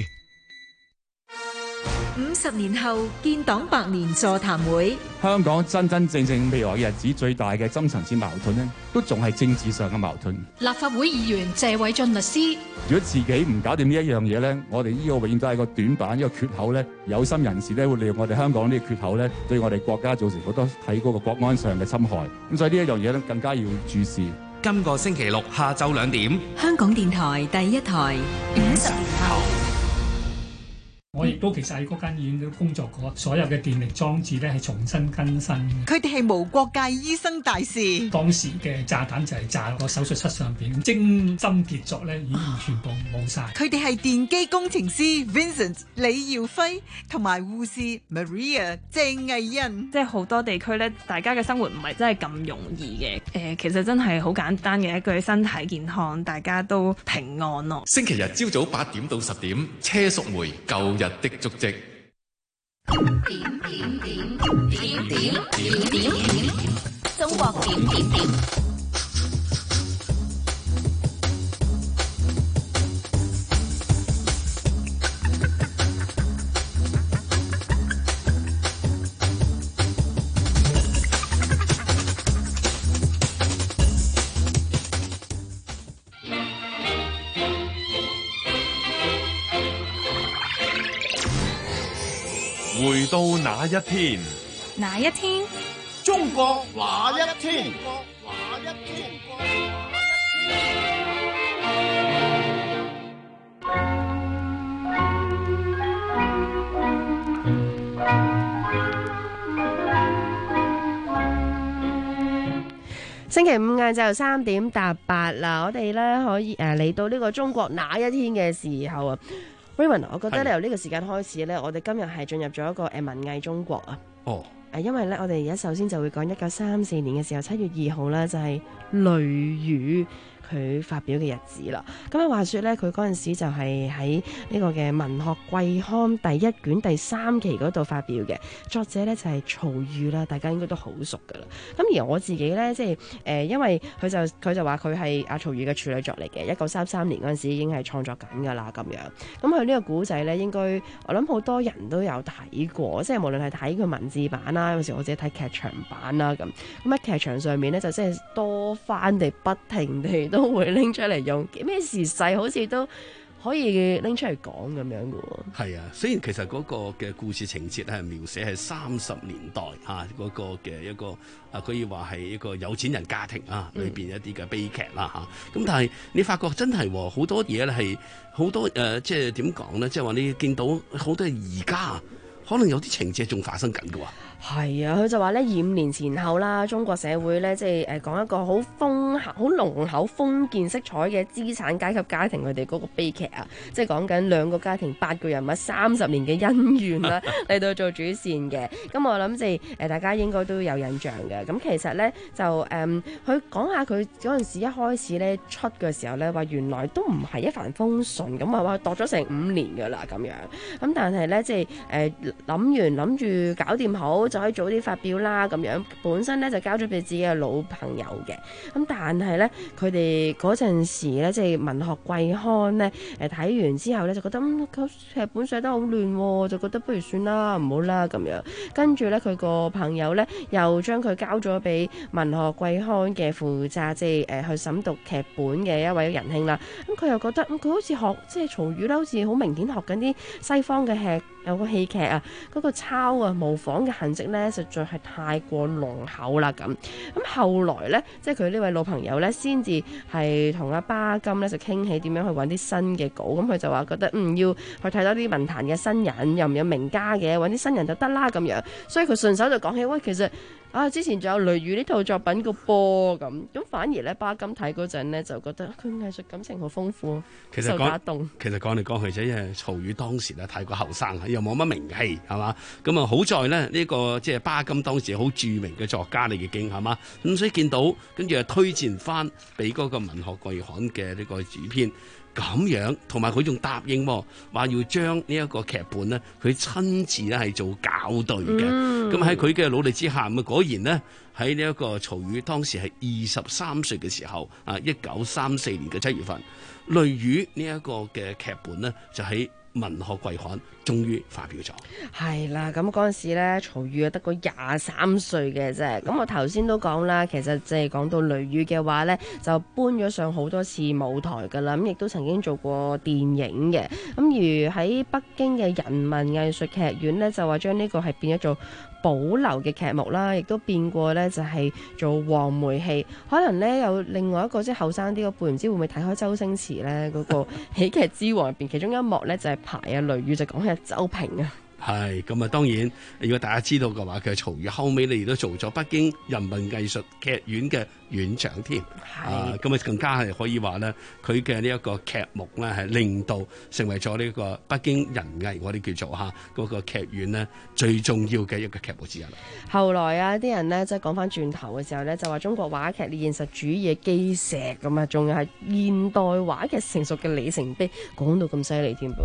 50年後建黨100年座談會， 香港真正未來嘅日子最大嘅深層次矛盾呢，都仲係政治上嘅矛盾。 立法會議員謝偉俊律師， 如果自己唔搞掂呢一樣嘢呢，我哋呢個永遠都係個短板，一個缺口呢，有心人士呢會利用我哋香港呢個缺口呢，對我哋國家造成好多喺嗰個國安上嘅侵害。咁所以呢一樣嘢呢，更加要注視。 今個星期六下晝2點， 香港電台第一台50年後。 我亦都其實喺嗰間醫院都工作過，所有嘅電力裝置咧係重新更新。 佢哋係無國界醫生大使。 當時嘅炸彈就係炸個手術室上邊，精針傑作咧已經全部冇晒。 佢哋係電機工程師 Vincent 李耀輝同埋護士 Maria 鄭藝欣。 即係好多地區咧，大家嘅生活唔係真係咁容易嘅。其實真係好簡單嘅一句身體健康，大家都平安咯。 星期日朝早8點到10點，車淑梅舊日的足跡。 中國點。 回到那一天， 哪一天？ 中國哪一天？ 星期五晏晝3點搭8啦，我哋咧可以嚟到呢個中國哪一天嘅時候啊。Raymond， 我覺得咧由呢個時間開始咧，我哋今日係進入咗一個文藝中國啊。 哦。 因為咧，我哋而家首先就會講1934年嘅時候7月2號咧，就係雷雨佢發表嘅日子啦。咁啊話說咧，佢嗰陣時就係喺呢個嘅文學季刊第1卷第3期嗰度發表嘅，作者咧就係曹禺啦，大家應該都好熟噶啦。咁而我自己咧，即係因為佢就話佢係阿曹禺嘅處女作嚟嘅，1933年嗰陣時已經係創作緊噶啦咁樣。咁佢呢個古仔咧，應該我諗好多人都有睇過，即係無論係睇佢文字版啦，有時我自己睇劇場版啦咁。咁喺劇場上面咧，就即係多番地不停地都會拎出嚟用，咩時勢好似都可以拎出嚟講咁樣嘅喎。 係啊，雖然其實嗰個嘅故事情節係描寫係30年代嗰個嘅一個可以話係一個有錢人家庭裏邊一啲嘅悲劇啦咁但係你發覺真係好多嘢咧係好多即係點講咧？即係話你見到好多而家可能有啲情節仲發生緊嘅喎。 係啊，佢就話咧，25年前後啦，中國社會咧，即係講一個好濃厚封建色彩嘅資產階級家庭，佢哋嗰個悲劇啊，即係講緊2個家庭8個人物30年嘅恩怨啦，嚟到做主線嘅。咁我諗即係大家應該都有印象嘅。咁其實咧就佢講下佢嗰陣時一開始咧出嘅時候咧，話原來都唔係一帆風順，咁話度咗成5年㗎啦咁樣。咁但係咧即係諗住搞掂好，就可以早啲發表啦咁樣。本身咧就交咗俾自己嘅老朋友嘅，咁但係咧佢哋嗰陣時咧即係文學季刊咧睇完之後咧就覺得劇本寫得好亂，就覺得不如算啦，唔好啦咁樣。跟住咧佢個朋友咧又將佢交咗俾文學季刊嘅負責即係去審讀劇本嘅一位仁兄啦。咁佢又覺得佢好似學即係曹禺啦，好似好明顯學緊啲西方嘅有個戲劇啊，嗰個抄啊模仿嘅痕跡咧，實在係太過濃厚啦咁。咁後來咧，即係佢呢位老朋友咧，先至係同阿巴金咧就傾起點樣去揾啲新嘅稿。咁佢就話覺得要去睇多啲文壇嘅新人，又唔有名家嘅，揾啲新人就得啦咁樣。所以佢順手就講起，喂，其實之前仲有雷雨呢套作品個波咁反而咧巴金睇嗰陣呢，就覺得佢藝術感情好豐富，受打動。 其實講嚟講去啫，因為曹禺當時咧太過後生，又冇乜名氣，係嘛？咁啊好在呢，呢個即係巴金當時好著名嘅作家嚟嘅經，係嘛？咁所以見到跟住啊推薦翻俾嗰個文學季刊嘅呢個主編。咁樣，同埋佢仲答應話要將呢一個劇本呢，佢親自咧係做校對嘅。咁喺佢嘅努力之下，咁果然呢，喺呢一個曹禺當時係23歲嘅時候，1934年嘅7月份，《雷雨》呢一個嘅劇本呢，就喺文學季刊終於發表咗。 係啦，咁嗰陣時咧，曹禺得個23歲嘅啫。咁我頭先都講啦，其實即係講到雷雨嘅話咧，就搬咗上好多次舞台噶啦。咁亦都曾經做過電影嘅。咁如喺北京嘅人民藝術劇院咧，就話將呢個係變咗做保留嘅劇目啦，亦都變過咧就係做黃梅戲。可能咧有另外一個即係後生啲嗰輩，唔知會唔會睇開周星馳咧嗰個喜劇之王入邊，其中一幕咧就係排雷雨就講起周平啊。 係咁啊！當然，如果大家知道嘅話，佢曹禺後尾你亦都做咗北京人民藝術劇院嘅院長添。咁啊更加係可以話咧，佢嘅呢一個劇目咧係令到成為咗呢個北京人藝我哋叫做嗰個劇院呢最重要嘅一個劇目之一啦。 後來啲人呢，即係講翻轉頭嘅時候呢，就話中國話劇嘅現實主義嘅基石咁啊，仲係現代話劇成熟嘅里程碑，講到咁犀利添噃。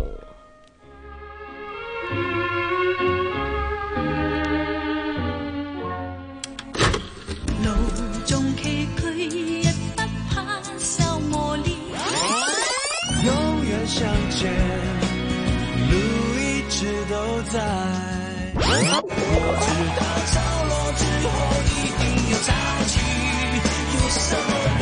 相见，路一直都在。我知道潮落之後一定有潮起，有什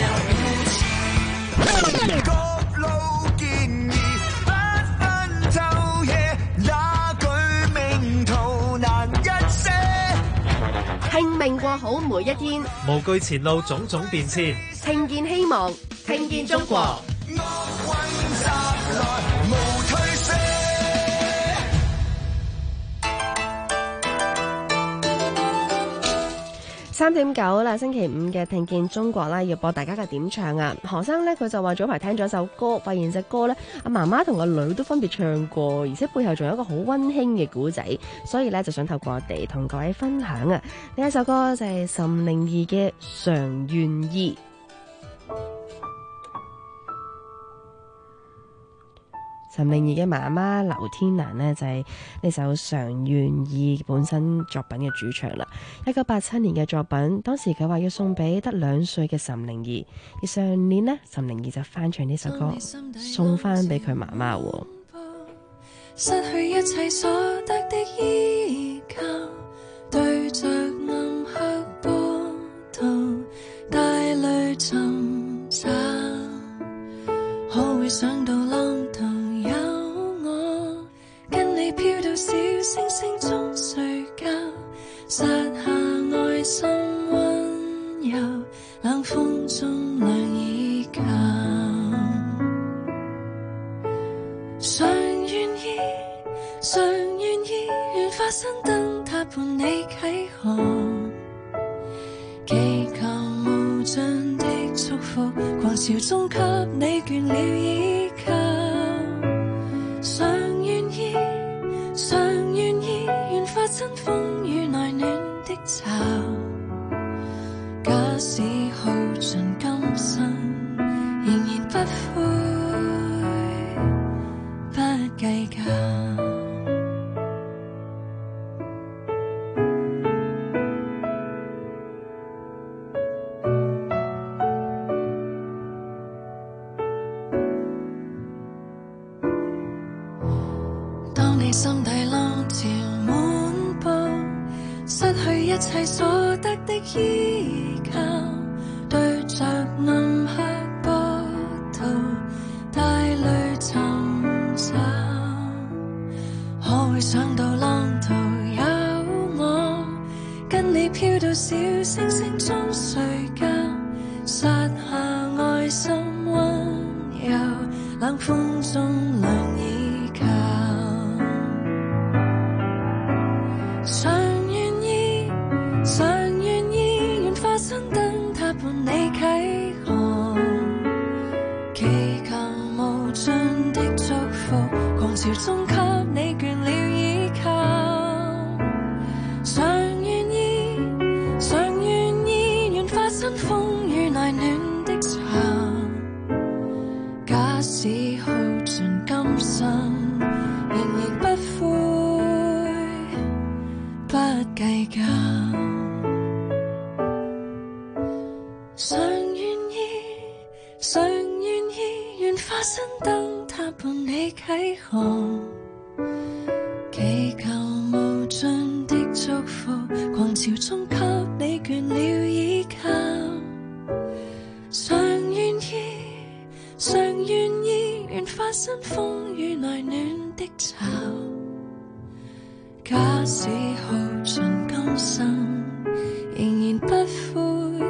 麼了不起？高樓建議不分晝夜，那句名圖難一些。 拼命過好每一天， 無懼前路種種變遷， 聽見希望，聽見中國。3:09啦，星期五嘅聽見中國啦，要播大家嘅點唱啊！何生呢，佢就話早排聽咗首歌，發現隻歌呢，阿媽媽同個女都分別唱過，而且背後仲有一個好溫馨嘅故仔，所以呢，就想透過我哋同各位分享啊！呢一首歌就係岑寧兒嘅《常願意》。岑寧兒嘅媽媽劉天蘭呢，就係呢首《常願意》本身作品嘅主唱啦。1987年嘅作品，當時佢話要送俾得2歲嘅岑寧兒，而上年呢，岑寧兒就翻唱呢首歌送翻俾佢媽媽。 失去一切所得的依靠，對着暗黑波濤帶淚尋找，可會想到浪濤有我，跟你飄到小星星中睡覺，撒下愛心溫柔，冷風中亮依靠。常願意，常願意，願化身燈塔伴你啟航，祈求無盡的祝福，狂潮中給你倦了依靠。常願意，常願意，願化身風雨內暖的巢，假使耗盡今生，仍然不悔，不計較。心底浪潮滿布，失去一切所得的依靠，對着暗黑波濤帶淚尋找，可會想到浪濤有我，跟你飄到小星星中睡覺，撒下愛心溫柔，冷風中亮依靠。常願意，常願使耗盡今生，仍然不悔，不計較。常願意，常願意，願化身燈塔伴你啟航，祈求無盡的祝福，狂潮中給你倦了依靠。常願意，常願意，願化身風雨內暖的巢。假使耗盡今生，仍然不悔，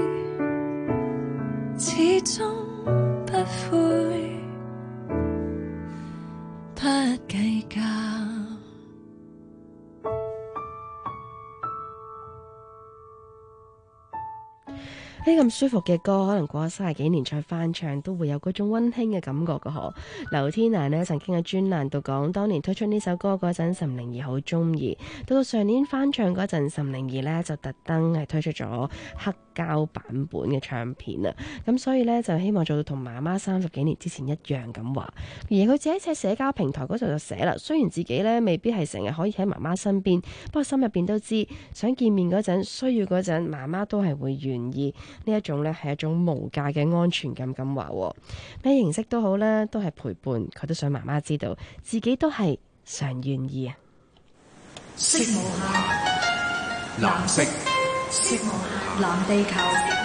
始終不悔，不計較。 呢咁舒服嘅歌，可能過咗30幾年再翻唱，都會有嗰種溫馨嘅感覺㗎嗬。劉天蘭呢曾經喺專欄度講，當年推出呢首歌嗰陣，岑寧兒好中意。到到上年翻唱嗰陣，岑寧兒呢就特登係推出咗黑膠版本嘅唱片啊。咁所以呢，就希望做到同媽媽30幾年之前一樣咁話。而佢自己喺社交平台嗰度就寫啦，雖然自己呢未必係成日可以喺媽媽身邊，不過心入邊都知，想見面嗰陣、需要嗰陣，媽媽都係會願意。呢一種呢係一種無價嘅安全感咁話，咩形式都好呢，都係陪伴，佢都想媽媽知道自己都係常願意啊。 色無限，藍色，色無限，藍地球。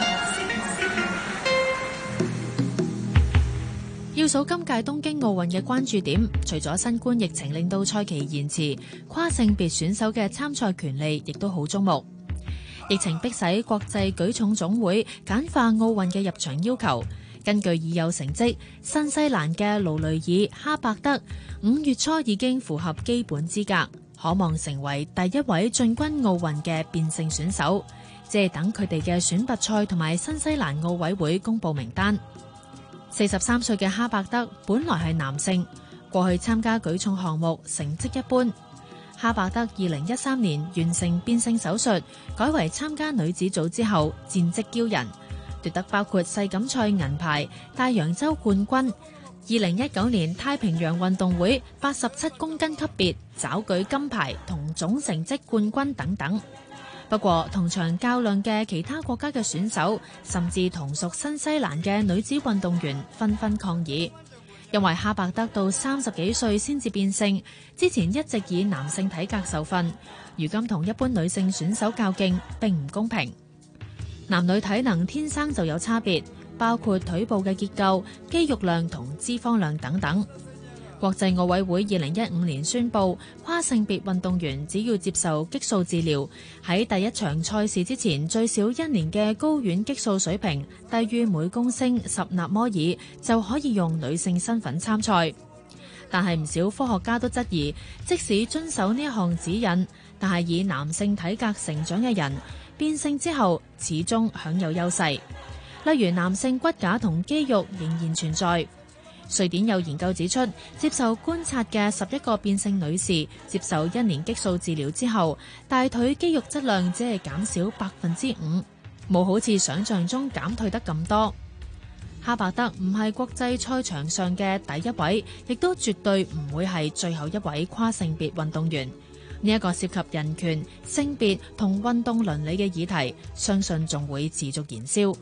要數今屆東京奧運嘅關注點，除咗新冠疫情令到賽期延遲，跨性別選手嘅參賽權利亦都好矚目。疫情迫使國際舉重總會簡化奧運嘅入場要求。根據已有成績，新西蘭嘅盧雷爾哈伯德5月初已經符合基本資格，可望成為第一位進軍奧運嘅變性選手。只係等佢哋嘅選拔賽同埋新西蘭奧委會公佈名單。43歲嘅哈伯德本來係男性，過去參加舉重項目成績一般。哈伯德2013年完成變性手術，改為參加女子組之後戰績驕人，奪得包括世錦賽銀牌、大洋洲冠軍。2019年太平洋運動會87公斤級別抓舉金牌同總成績冠軍等等。不過同場較量嘅其他國家嘅選手，甚至同屬新西蘭嘅女子運動員紛紛抗議。因為哈伯德到30幾歲先至變性，之前一直以男性體格受訓，如今同一般女性選手較勁，並唔公平。男女體能天生就有差別，包括腿部嘅結構、肌肉量同脂肪量等等。國際奧委會2015年宣布，跨性別運動員只要接受激素治療，喺第一場賽事之前最少1年嘅睾丸激素水平低於每公升10納摩爾，就可以用女性身份參賽。但係唔少科學家都質疑，即使遵守呢一項指引，但係以男性體格成長嘅人變性之後，始終享有優勢。例如男性骨架同肌肉仍然存在。瑞典有研究指出，接受觀察嘅11個變性女士接受1年激素治療之後，大腿肌肉質量只係減少5%，冇好似想象中減退得咁多。哈伯德唔係國際賽場上嘅第一位，亦都絕對唔會係最後一位跨性別運動員。呢一個涉及人權、性別同運動倫理嘅議題，相信仲會持續燃燒。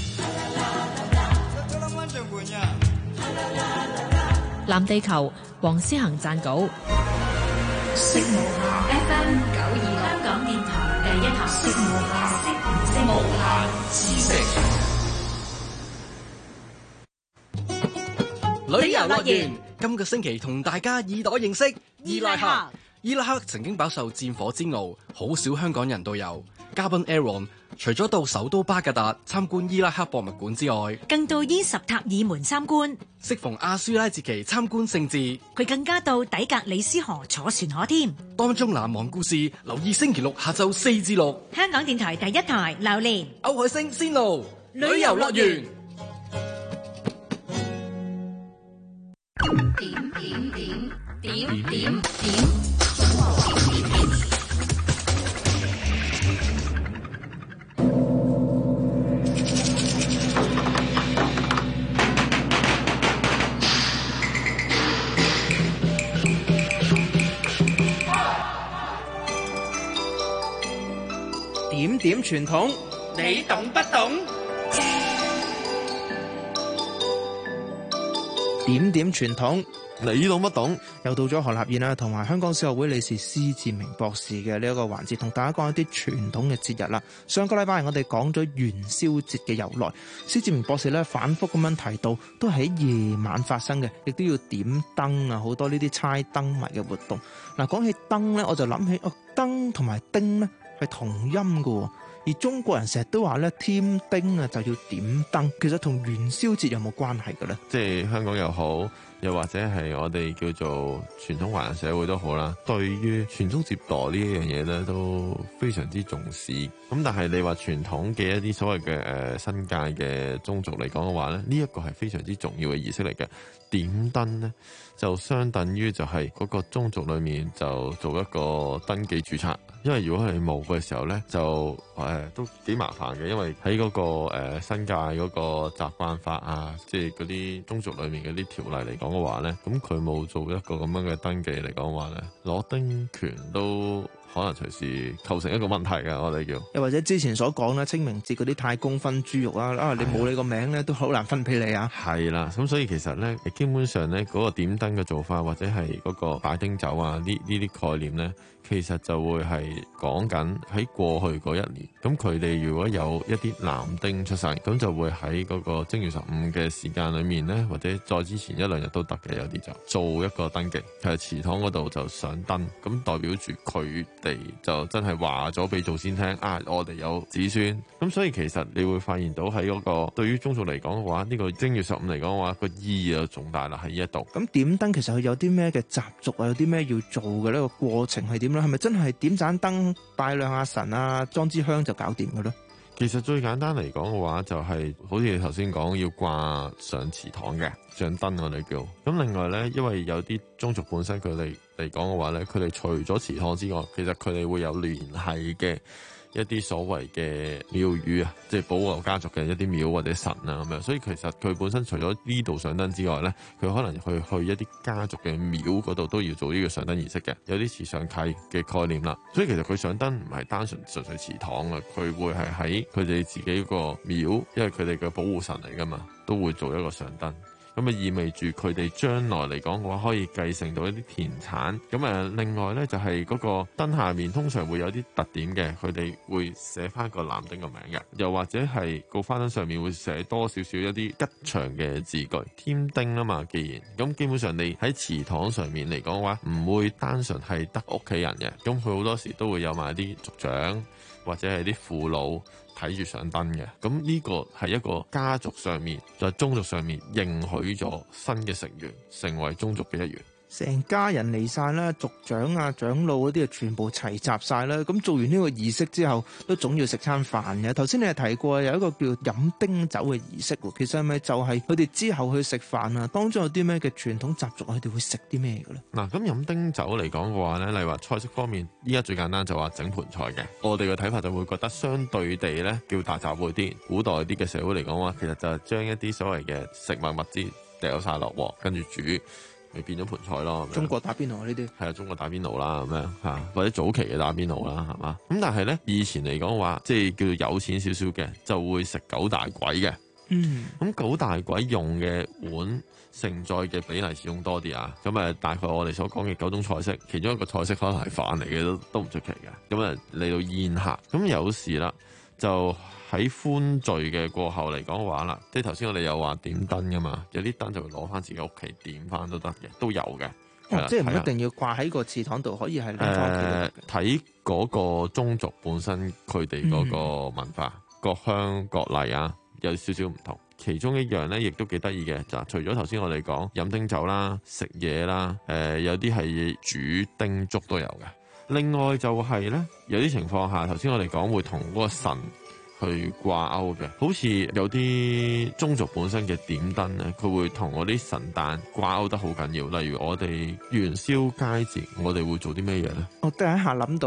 藍地球，黃思恒撰稿。 色無限 FM 92香港電台第一台，色無限旅遊樂園，今個星期同大家耳朵認識伊拉克。伊拉克曾經飽受戰火煎熬，好少香港人都有。嘉賓 Aaron 除咗到首都巴格達參觀伊拉克博物館之外， 更到伊什塔爾門參觀。 適逢阿舒拉節期參觀聖寺， 佢更加到底格里斯河坐船河添。 當中難忘故事，留意星期六下晝4至6。 香港電台第一台榴蓮歐海星仙路旅遊樂園。 點點傳統，你懂不懂？點點傳統， 你懂不懂？ 又到咗何立燕啦，同埋香港小學會理事施志明博士嘅呢一個環節，同大家講一啲傳統嘅節日啦。上個禮拜我哋講咗元宵節嘅由來，施志明博士咧反覆咁樣提到，都係喺夜晚發生嘅，亦都要點燈啊，好多呢啲猜燈謎嘅活動。嗱，講起燈咧，我就諗起燈同埋丁咧係同音㗎，而中國人成日都話咧添丁啊就要點燈，其實同元宵節有冇關係嘅咧？ 即係香港又好，又或者係我哋叫做傳統華人社會都好啦，對於傳宗接代呢一樣嘢咧都非常之重視。咁但係你話傳統嘅一啲所謂嘅新界嘅宗族嚟講嘅話咧，呢一個係非常之重要嘅儀式嚟嘅。點燈咧就相等於就係嗰個宗族裏面就做一個登記註冊，因為如果你冇嘅時候咧就都幾麻煩嘅，因為喺嗰個新界嗰個習慣法啊，即係嗰啲宗族裏面嗰啲條例嚟講嘅話咧，咁佢冇做一個咁樣嘅登記嚟講嘅話咧，攞丁權都可能隨時構成一個問題嘅，我哋叫。 又或者之前所講咧，清明節嗰啲太公分豬肉啊，你冇你個名咧，都好難分俾你啊。 係啦，咁所以其實咧，基本上咧嗰個點燈嘅做法，或者係嗰個擺丁酒啊，呢啲概念咧，其實就會係講緊喺過去嗰一年，咁佢哋如果有一啲男丁出世，咁就會喺嗰個正月15嘅時間裏面咧，或者再之前一兩日都得嘅，有啲就做一個登記，其實祠堂嗰度就上燈，咁代表住佢哋就真係話咗俾祖先聽啊，我哋有子孫，咁所以其實你會發現到喺嗰個對於宗族嚟講嘅話，呢個正月15嚟講嘅話，個意義就重大啦喺呢一度。 咁點燈其實佢有啲咩嘅習俗啊，有啲咩要做嘅呢個過程係點咧？係咪真係點盞燈、拜兩下神啊、裝支香就搞掂嘅咧？ 其實最簡單嚟講嘅話，就係好似你頭先講要掛上祠堂嘅上燈，我哋叫。咁另外咧，因為有啲宗族本身佢哋嚟講嘅話咧，佢哋除咗祠堂之外，其實佢哋會有聯繫嘅一啲所謂嘅廟宇啊，即係保留家族嘅一啲廟或者神啊咁樣。所以其實佢本身除咗呢度上燈之外咧，佢可能去一啲家族嘅廟嗰度都要做呢個上燈儀式嘅，有啲似上契嘅概念啦。所以其實佢上燈唔係單純粹祠堂啊，佢會係喺佢哋自己個廟，因為佢哋嘅保護神嚟噶嘛，都會做一個上燈。咁啊意味住佢哋將來嚟講嘅話，可以繼承到一啲田產。咁另外咧就係嗰個燈下面通常會有啲特點嘅，佢哋會寫翻個男丁個名嘅，又或者係個花燈上面會寫多少少一啲吉祥嘅字句，添丁啊嘛。既然咁，基本上你喺祠堂上面嚟講嘅話，唔會單純係得屋企人嘅，咁佢好多時都會有埋啲族長或者係啲父老睇住上燈嘅。咁呢個係一個家族上面在宗族上面認許咗新嘅成員成為宗族嘅一員， 成家人嚟晒啦，族長啊、長老嗰啲啊，全部齊集晒啦。咁做完呢個儀式之後，都總要食餐飯嘅。頭先你係提過有一個叫飲丁酒嘅儀式，其實係咪就係佢哋之後去食飯啊？當中有啲咩嘅傳統習俗，佢哋會食啲咩嘅咧？ 嗱，咁飲丁酒嚟講嘅話咧，例如話菜式方面，依家最簡單就話整盤菜嘅。我哋嘅睇法就會覺得相對地咧叫大雜燴啲。古代啲嘅社會嚟講話，其實就係將一啲所謂嘅食物物資掉晒落鑊，跟住煮。咪變咗盤菜咯。 中國打邊爐呢啲係啊，中國打邊爐啦咁樣嚇，或者早期嘅打邊爐啦，係嘛？咁但係咧，以前嚟講話，即係叫做有錢少少嘅，就會食九大簋嘅。咁九大簋用嘅碗承載嘅比例始終多啲啊。咁大概我哋所講嘅9種菜式，其中一個菜式可能係飯嚟嘅，都唔出奇嘅。咁嚟到宴客，咁有時啦就。喺歡聚嘅過後嚟講嘅話啦，即係頭先我哋有話點燈噶嘛，有啲燈就會攞翻自己屋企點翻都得嘅，都有嘅。 即係唔一定要掛喺個祠堂度，可以係拎翻屋企。 睇嗰個宗族本身佢哋嗰個文化、各鄉各例啊，有少少唔同。其中一樣咧，亦都幾得意嘅，就除咗頭先我哋講飲丁酒啦、食嘢啦，有啲係煮丁粥都有嘅。另外就係咧，有啲情況下，頭先我哋講會同嗰個神去掛鈎嘅，好似有啲宗族本身嘅點燈咧，佢會同我啲神誕掛鈎得好緊要。例如我哋元宵佳節，我哋會做啲咩嘢咧？ 我第一下諗到咧，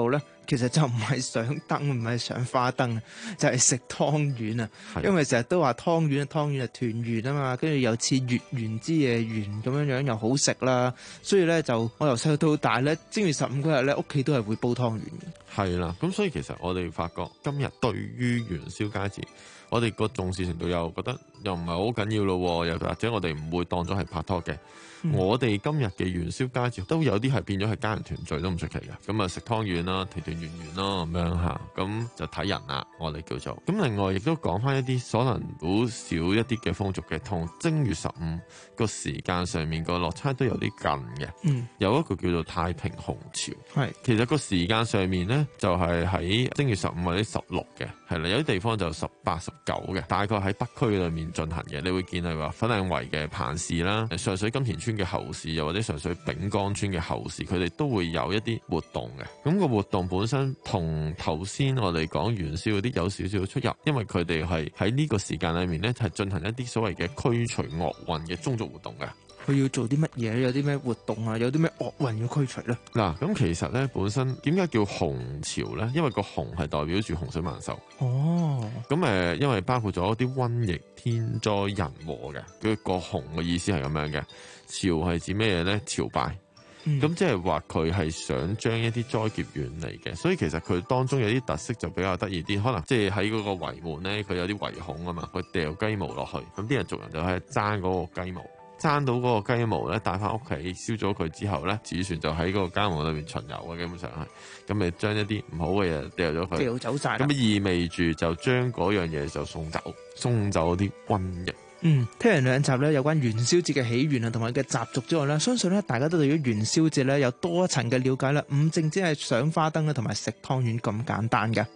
其實就唔係上燈，唔係上花燈，就係食湯圓啊！因為成日都話湯圓係團圓啊嘛，跟住又似月圓之夜圓咁樣又好食啦，所以咧就我由細到大咧，正月15嗰日咧屋企都係會煲湯圓嘅。 係啦，咁所以其實我哋發覺今日對於元宵佳節，我哋個重視程度又覺得又唔係好緊要咯，又或者我哋唔會當咗係拍拖嘅。我哋今日嘅元宵佳節都有啲係變咗係家人團聚都唔出奇嘅，咁啊食湯圓啦，團團圓圓咯咁樣嚇，咁就睇人啦，我哋叫做。咁另外亦都講翻一啲可能好少一啲嘅風俗嘅，同正月15個時間上面個落差都有啲近嘅。有一個叫做太平紅潮，其實個時間上面呢，就係喺正月15或者16嘅，係啦，有啲地方就18、19嘅，大概喺北區裏面進行嘅。你會見係話粉嶺圍嘅彭氏啦，上水金田村嘅後氏，又或者上水丙崗村嘅後氏，佢哋都會有一啲活動嘅。咁個活動本身同頭先我哋講元宵嗰啲有少少出入，因為佢哋係喺呢個時間裏面呢，係進行一啲所謂嘅驅除惡運嘅宗族活動嘅。 佢要做啲乜嘢？有啲咩活動啊？有啲咩惡運要驅除呢？ 嗱，咁其實呢，本身點解叫紅潮呢？因為個紅係代表住洪水萬壽。 哦， 咁因為包括咗啲瘟疫、天災人禍嘅，佢個紅嘅意思係咁樣嘅。朝係指咩嘢呢？朝拜。咁即係話佢係想將一啲災劫遠離嘅，所以其實佢當中有啲特色就比較得意啲，可能即係喺嗰個圍門呢，佢有啲圍孔啊嘛，佢掉雞毛落去，咁啲人族人就係爭嗰個雞毛。爭到嗰個雞毛咧，帶翻屋企燒咗佢之後咧，子孫就喺嗰個家門裏面巡遊嘅，基本上係咁咪將一啲唔好嘅嘢掉咗佢， 掉走晒， 咁意味住就將嗰樣嘢就送走啲瘟疫。 聽完兩集咧有關元宵節嘅起源啊，同埋嘅習俗之外咧，相信咧大家都對於元宵節咧有多一層嘅了解啦，唔淨止係賞花燈啊，同埋食湯圓咁簡單嘅。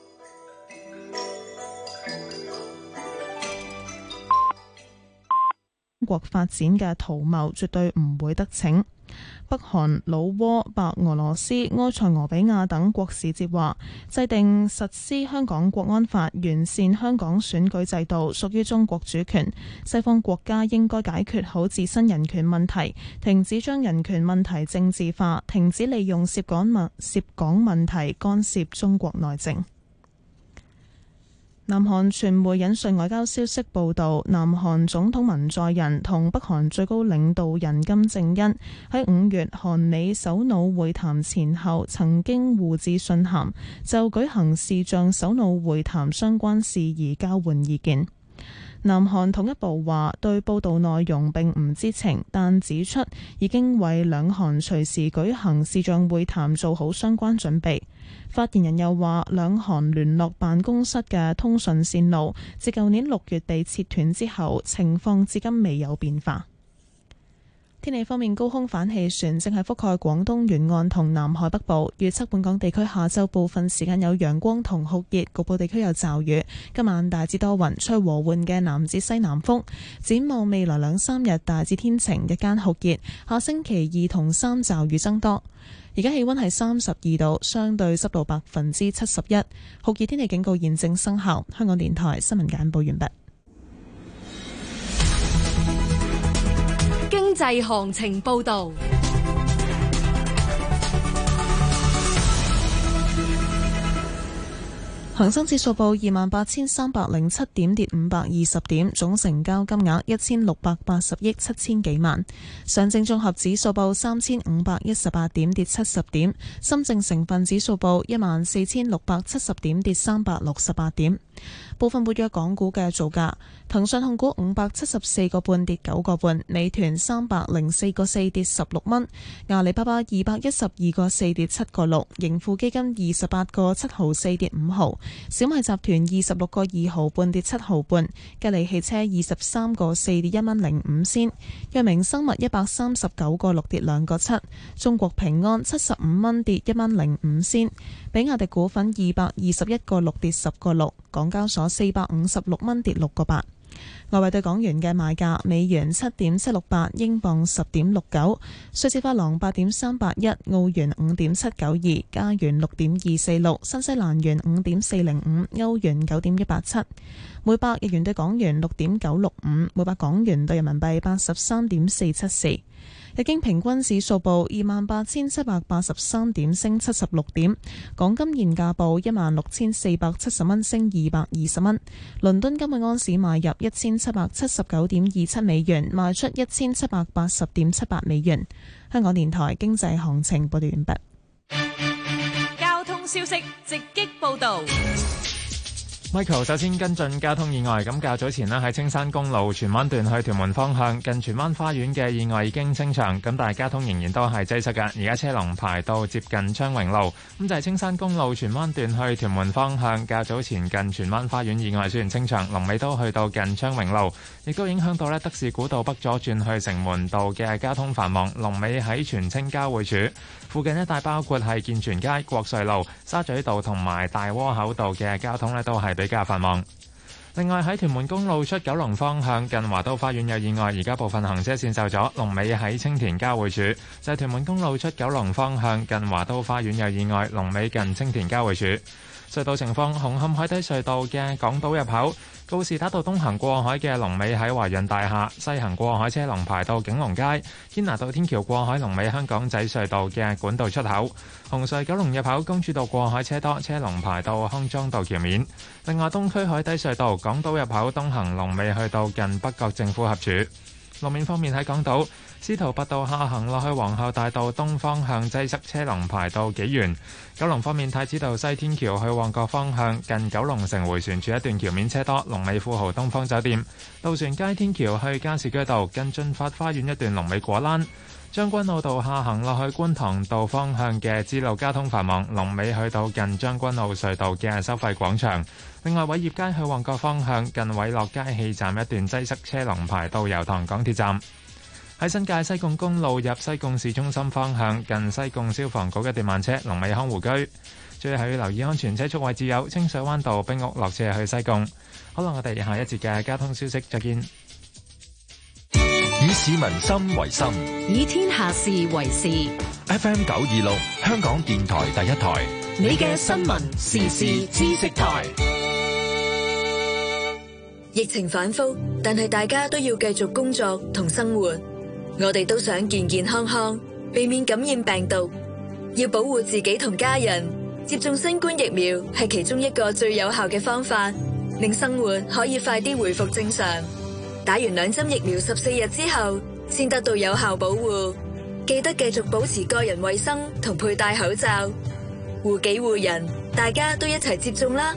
中國發展嘅圖謀絕對唔會得逞。北韓、老撾、白俄羅斯、埃塞俄比亞等國使節話，制定實施香港國安法、完善香港選舉制度屬於中國主權，西方國家應該解決好自身人權問題，停止將人權問題政治化，停止利用涉港問題干涉中國內政。南韓傳媒引述外交消息報道，南韓總統文在寅同北韓最高領導人金正恩喺5月韓美首腦會談前後曾經互致信函，就舉行視像首腦會談相關事宜交換意見。南韓統一部話對報道內容並唔知情，但指出已經為兩韓隨時舉行視像會談做好相關準備。發言人又話，兩韓聯絡辦公室嘅通訊線路自舊年6月被切斷之後，情況至今未有變化。天氣方面，高空反氣旋正係覆蓋廣東沿岸同南海北部，預測本港地區下晝部分時間有陽光同酷熱，局部地區有驟雨。今晚大致多雲，吹和緩嘅南至西南風。展望未來2-3日大致天晴，日間酷熱。下星期2同3驟雨增多。而家氣溫係32度，相對濕度71%，酷熱天氣警告現正生效。香港電台新聞簡報完畢。 經濟行情報道。 恒生指數報28,307點，跌520點，總成交金額1680億7000幾萬。上證綜合指數報3518點，跌70點。深證成分指數報14670點，跌368點。部分活躍港股嘅造價：騰訊控股574個半，跌9個半；美團304個4，跌16蚊；阿里巴巴212個4，跌7個6；盈富基金28個7毫4，跌5毫；小米集團26個2毫半，跌7毫半；吉利汽車23個4，跌1蚊05仙；藥明生物139個6，跌2個7；中國平安75蚊，跌1蚊05仙；比亞迪股份221個6，跌10個6；港交所456蚊，跌6個8。外匯對港元嘅賣價：美元7.768，英鎊10.69，瑞士法郎8.381，澳元5.792，加元6.246，新西蘭元5.405，歐元9.187，每百日元對港元6.965，每百港元對人民幣83.474。 日經平均指數報28,783點，升76點。港金現價報16,470蚊，升220蚊。倫敦金每盎司買入1779.27美元，賣出1780.78美元。香港電台經濟行情報道完畢。 交通消息直擊報道。 Michael 首先跟進交通意外，咁較早前呢，喺青山公路荃灣段去屯門方向近荃灣花園嘅意外已經清場，咁但係交通仍然都係擠塞㗎，而家車龍排到接近昌榮路，咁就係青山公路荃灣段去屯門方向較早前近荃灣花園意外雖然清場，龍尾都去到近昌榮路，亦都影響到呢德士古道北左轉去城門道嘅交通繁忙，龍尾喺荃青交匯處附近一帶，包括係健全街、國瑞路、沙咀道同埋大窩口道嘅交通呢都係比較繁忙。另外喺屯門公路出九龍方向近華都花園有意外，而家部分行車線受阻，龍尾喺青田交匯處。就係屯門公路出九龍方向近華都花園有意外，龍尾近青田交匯處。隧道情況：紅磡海底隧道嘅港島入口，告士打道東行過海嘅龍尾喺華潤大廈，西行過海車龍排到景隆街。堅拿道天橋過海龍尾香港仔隧道嘅管道出口。紅隧九龍入口公主道過海車多，車龍排到康莊道橋面。另外東區海底隧道港島入口東行龍尾去到近北角政府合署。路面方面喺港島司徒拔道下行落去皇后大道東方向擠塞，車龍排到紀元。九龍方面太子道西天橋去旺角方向近九龍城迴旋處一段橋面車多，龍尾富豪東方酒店。渡船街天橋去加士居道近駿發花園一段龍尾果欄。將軍澳道下行落去觀塘道方向嘅支路交通繁忙，龍尾去到近將軍澳隧道嘅收費廣場。另外偉業街去旺角方向近偉樂街氣站一段擠塞，車龍排到油塘港鐵站。喺新界西貢公路入西貢市中心方向近西貢消防局一段慢車，龍尾康湖居。最後要留意安全車速位置有清水灣道冰屋落車去西貢。好啦，我哋下一節嘅交通消息再見。 以市民心為心， 以天下事為事。 FM 926香港電台第一台， 你嘅新聞時事知識台。 疫情反覆，但係大家都要繼續工作同生活。我哋都想健健康康，避免感染病毒。要保護自己同家人，接種新冠疫苗係其中一個最有效嘅方法，令生活可以快啲回復正常。打完2針疫苗14日之後，先得到有效保護。記得繼續保持個人衛生同佩戴口罩，護己護人，大家都一齊接種啦。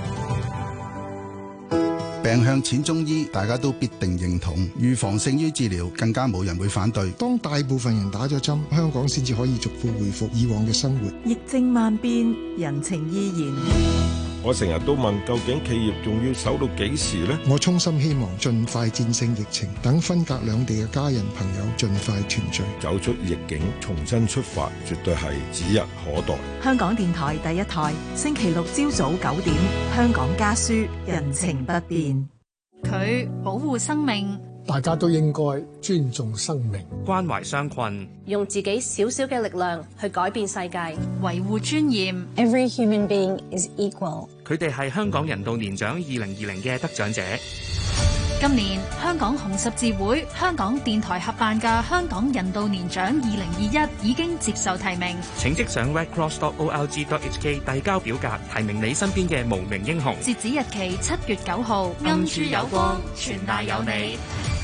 病向淺中醫，大家都必定認同。預防勝於治療，更加冇人會反對。 當大部分人打咗針，香港先至可以逐步回復以往嘅生活。 疫症萬變，人情依然。 我成日都問，究竟企業仲要守到幾時呢？ 我衷心希望盡快戰勝疫情，等分隔兩地嘅家人朋友盡快團聚， 走出逆境，重新出發，絕對係指日可待。 香港電台第一台，星期六朝早9點，香港家書，人情不變。 佢保護生命， 大家都應該尊重生命， 關懷傷困， 用自己少少嘅力量去改變世界， 維護尊嚴。 Every human being is equal。 佢哋係香港人道年獎2020嘅得獎者。 今年香港紅十字會、香港電台合辦嘅香港人道年獎2021已經接受提名， 請即上 redcross.org.hk 遞交表格，提名你身邊嘅無名英雄。 截止日期7月9號，暗處有光，全大有你。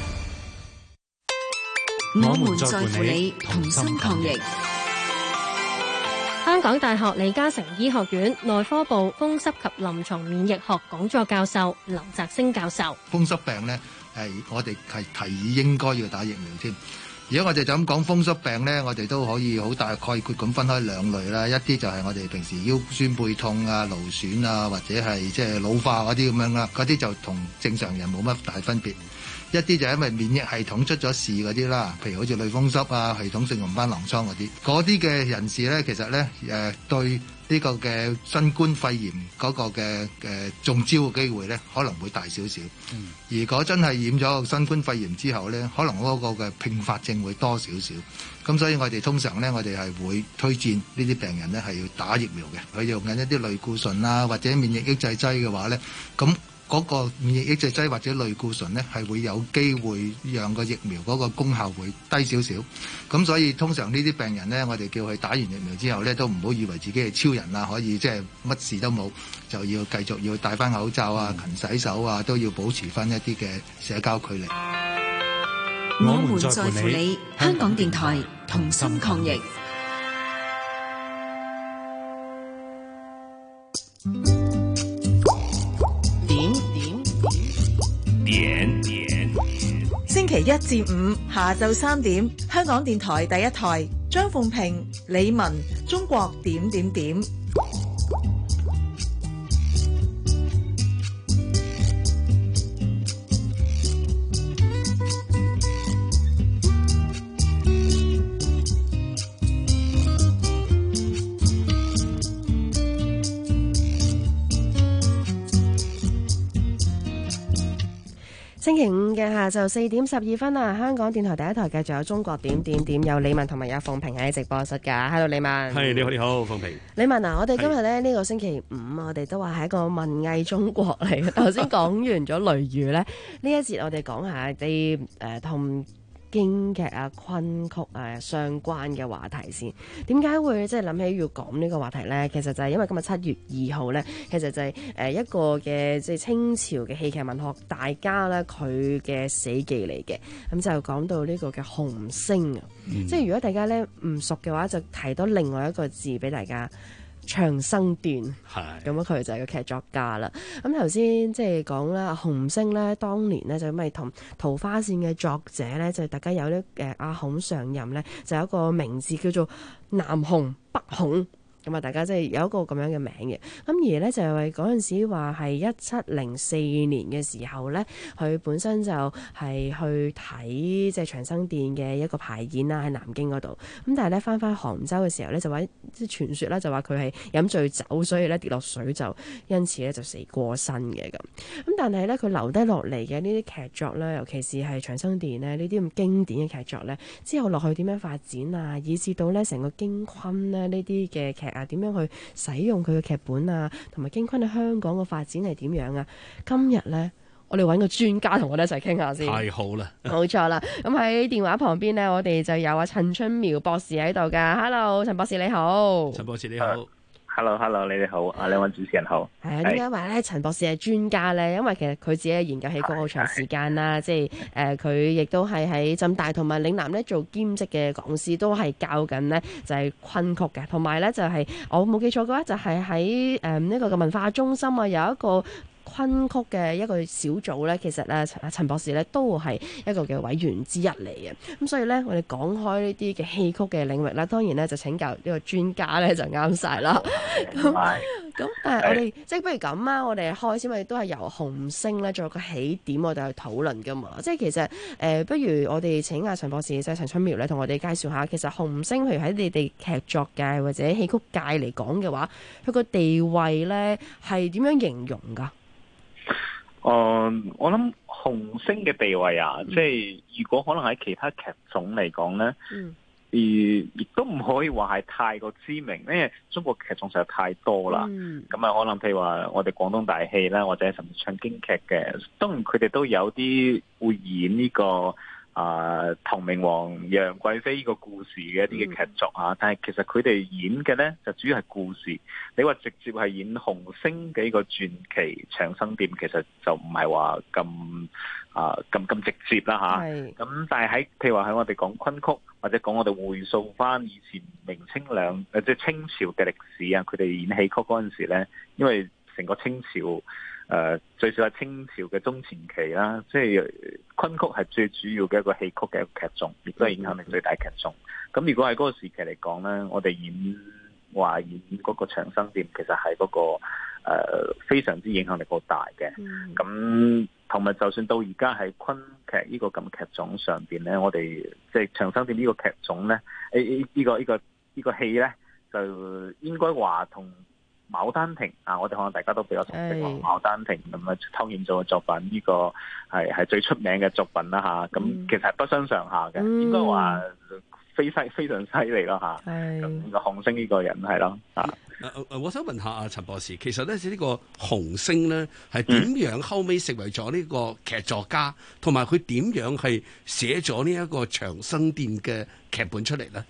我們在乎你，同心抗疫。 香港大學李嘉誠醫學院內科部風濕及臨床免疫學講座教授劉澤星教授： 風濕病呢，我哋係提議應該要打疫苗添。如果我哋就咁講風濕病呢，我哋都可以好大概括咁分開兩類啦。一啲就係我哋平時腰酸背痛啊、勞損啊，或者係即係老化嗰啲咁樣啦，嗰啲就同正常人冇乜大分別。一啲就係因為免疫系統出咗事嗰啲啦，譬如好似類風濕啊、系統性紅斑狼瘡嗰啲嘅人士咧，其實咧對呢個嘅新冠肺炎嗰個嘅中招嘅機會咧，可能會大少少。如果真係染咗新冠肺炎之後咧，可能嗰個嘅併發症會多少少。咁所以我哋通常咧，我哋係會推薦呢啲病人咧係要打疫苗嘅。佢用緊一啲類固醇啊或者免疫抑制劑嘅話咧，咁嗰個免疫抑制劑或者類固醇呢，係會有機會讓個疫苗嗰個功效會低少少。咁所以通常呢啲病人呢，我哋叫佢打完疫苗之後呢，都唔好以為自己係超人啦，可以即係乜事都冇，就要繼續要戴翻口罩啊、勤洗手啊，都要保持翻一啲嘅社交距離。 我們在乎你，香港電台同心抗疫。 點星期一至五下晝3點，香港電台第一台，張鳳平、李文，中國點。 星期五嘅下晝4點12分啊！香港電台第一台繼續有中國點，有李文同埋有鳳平喺直播室㗎。Hello， 李文。 係，你好，鳳平。 李文啊，我哋今日咧呢個星期五，我哋都話係一個文藝中國嚟嘅。頭先講完咗雷雨咧，呢一節我哋講下啲同京劇啊、昆曲啊相關嘅話題先。點解會即係諗起要講呢個話題呢？其實就係因為今日7月2號呢，其實就係一個嘅即係清朝嘅戲劇文學大家呢，佢嘅死記嚟嘅。咁就講到呢個嘅紅星啊，即係如果大家呢唔熟嘅話，就提多另外一個字俾大家。長生段，咁佢就係個劇作家啦。咁頭先即係講啦，紅星咧，當年咧就因為同桃花扇嘅作者咧，就大家有呢阿孔上任咧，就有一個名字叫做南紅北紅。咁啊，大家即係有一個咁樣嘅名嘅。咁而咧就係為嗰陣時話係1704年嘅時候咧，佢本身就係去睇即係長生殿嘅一個排演啦，喺南京嗰度。咁但係咧翻杭州嘅時候咧，就話即係傳說咧就話佢係飲醉酒，所以咧跌落水就因此咧就死過身嘅咁。咁但係咧佢留低落嚟嘅呢啲劇作咧，尤其是係長生殿咧呢啲咁經典嘅劇作咧，之後落去點樣發展啊，以至到咧成個京昆咧呢啲嘅劇啊，點樣去使用佢嘅劇本啊，同埋京昆喺香港嘅發展係點樣啊？今日呢，我哋揾個專家同我哋一齊傾下先。 太好啦， 冇錯啦。咁喺電話旁邊呢，我哋就有陳春苗博士喺度噶。Hello， 陳博士你好。 陳博士你好。 Hello， 你哋好，兩位主持人好。 係啊，點解話咧陳博士係專家咧？因為其實佢自己研究戲曲好長時間啦，即係佢亦都係喺浸大同埋嶺南咧做兼職嘅講師，都係教緊呢就係昆曲嘅，同埋咧就係我冇記錯嘅話，就係喺呢個嘅文化中心啊有一個昆曲嘅一個小組咧，其實咧陳博士咧都係一個嘅委員之一嚟嘅。咁所以咧，我哋講開呢啲嘅戲曲嘅領域啦，當然咧就請教呢個專家咧就啱晒啦。咁但係我哋即係不如咁啊！我哋開始咪都係由紅星咧做個起點，我哋去討論噶嘛。即係其實不如我哋請阿陳博士即係陳春苗咧，同我哋介紹下，其實紅星譬如喺你哋劇作界或者戲曲界嚟講嘅話，佢個地位咧係點樣形容噶？ 我諗紅星嘅地位啊，即係如果可能喺其他劇種嚟講咧，而亦都唔可以話係太過知名，因為中國劇種實在太多啦。咁啊，可能譬如話我哋廣東大戲啦，或者甚至唱京劇嘅，當然佢哋都有啲會演呢個唐明皇楊貴妃呢個故事嘅一啲嘅劇作啊，但係其實佢哋演嘅咧就主要係故事。你話直接係演紅星嘅呢個傳奇長生殿，其實就唔係話咁直接啦吓。咁但係譬如話喺我哋講昆曲，或者講我哋回溯翻以前明清即係清朝嘅歷史啊，佢哋演戲曲嗰陣時咧，因為成個清朝。最少係清朝嘅中前期啦，即係昆曲係最主要嘅一個戲曲嘅一個劇種，亦都係影響力最大劇種。咁如果喺嗰個時期嚟講咧，我哋演嗰個長生殿，其實係嗰個非常之影響力好大嘅。咁同埋就算到而家喺昆劇呢個咁劇種上邊咧，我哋即係長生殿呢個劇種咧，呢個戲咧，就應該話同牡丹亭啊，我哋可能大家都比較熟悉牡丹亭咁啊，偷演咗嘅作品，呢個係最出名嘅作品啦吓。咁其實係不相上下嘅，應該話非常犀利咯嚇。咁個洪星呢個人係咯啊。 我想問下阿陳博士，其實咧呢個洪星咧係點樣後尾成為咗呢個劇作家，同埋佢點樣係寫咗呢一個長生殿嘅劇本出嚟咧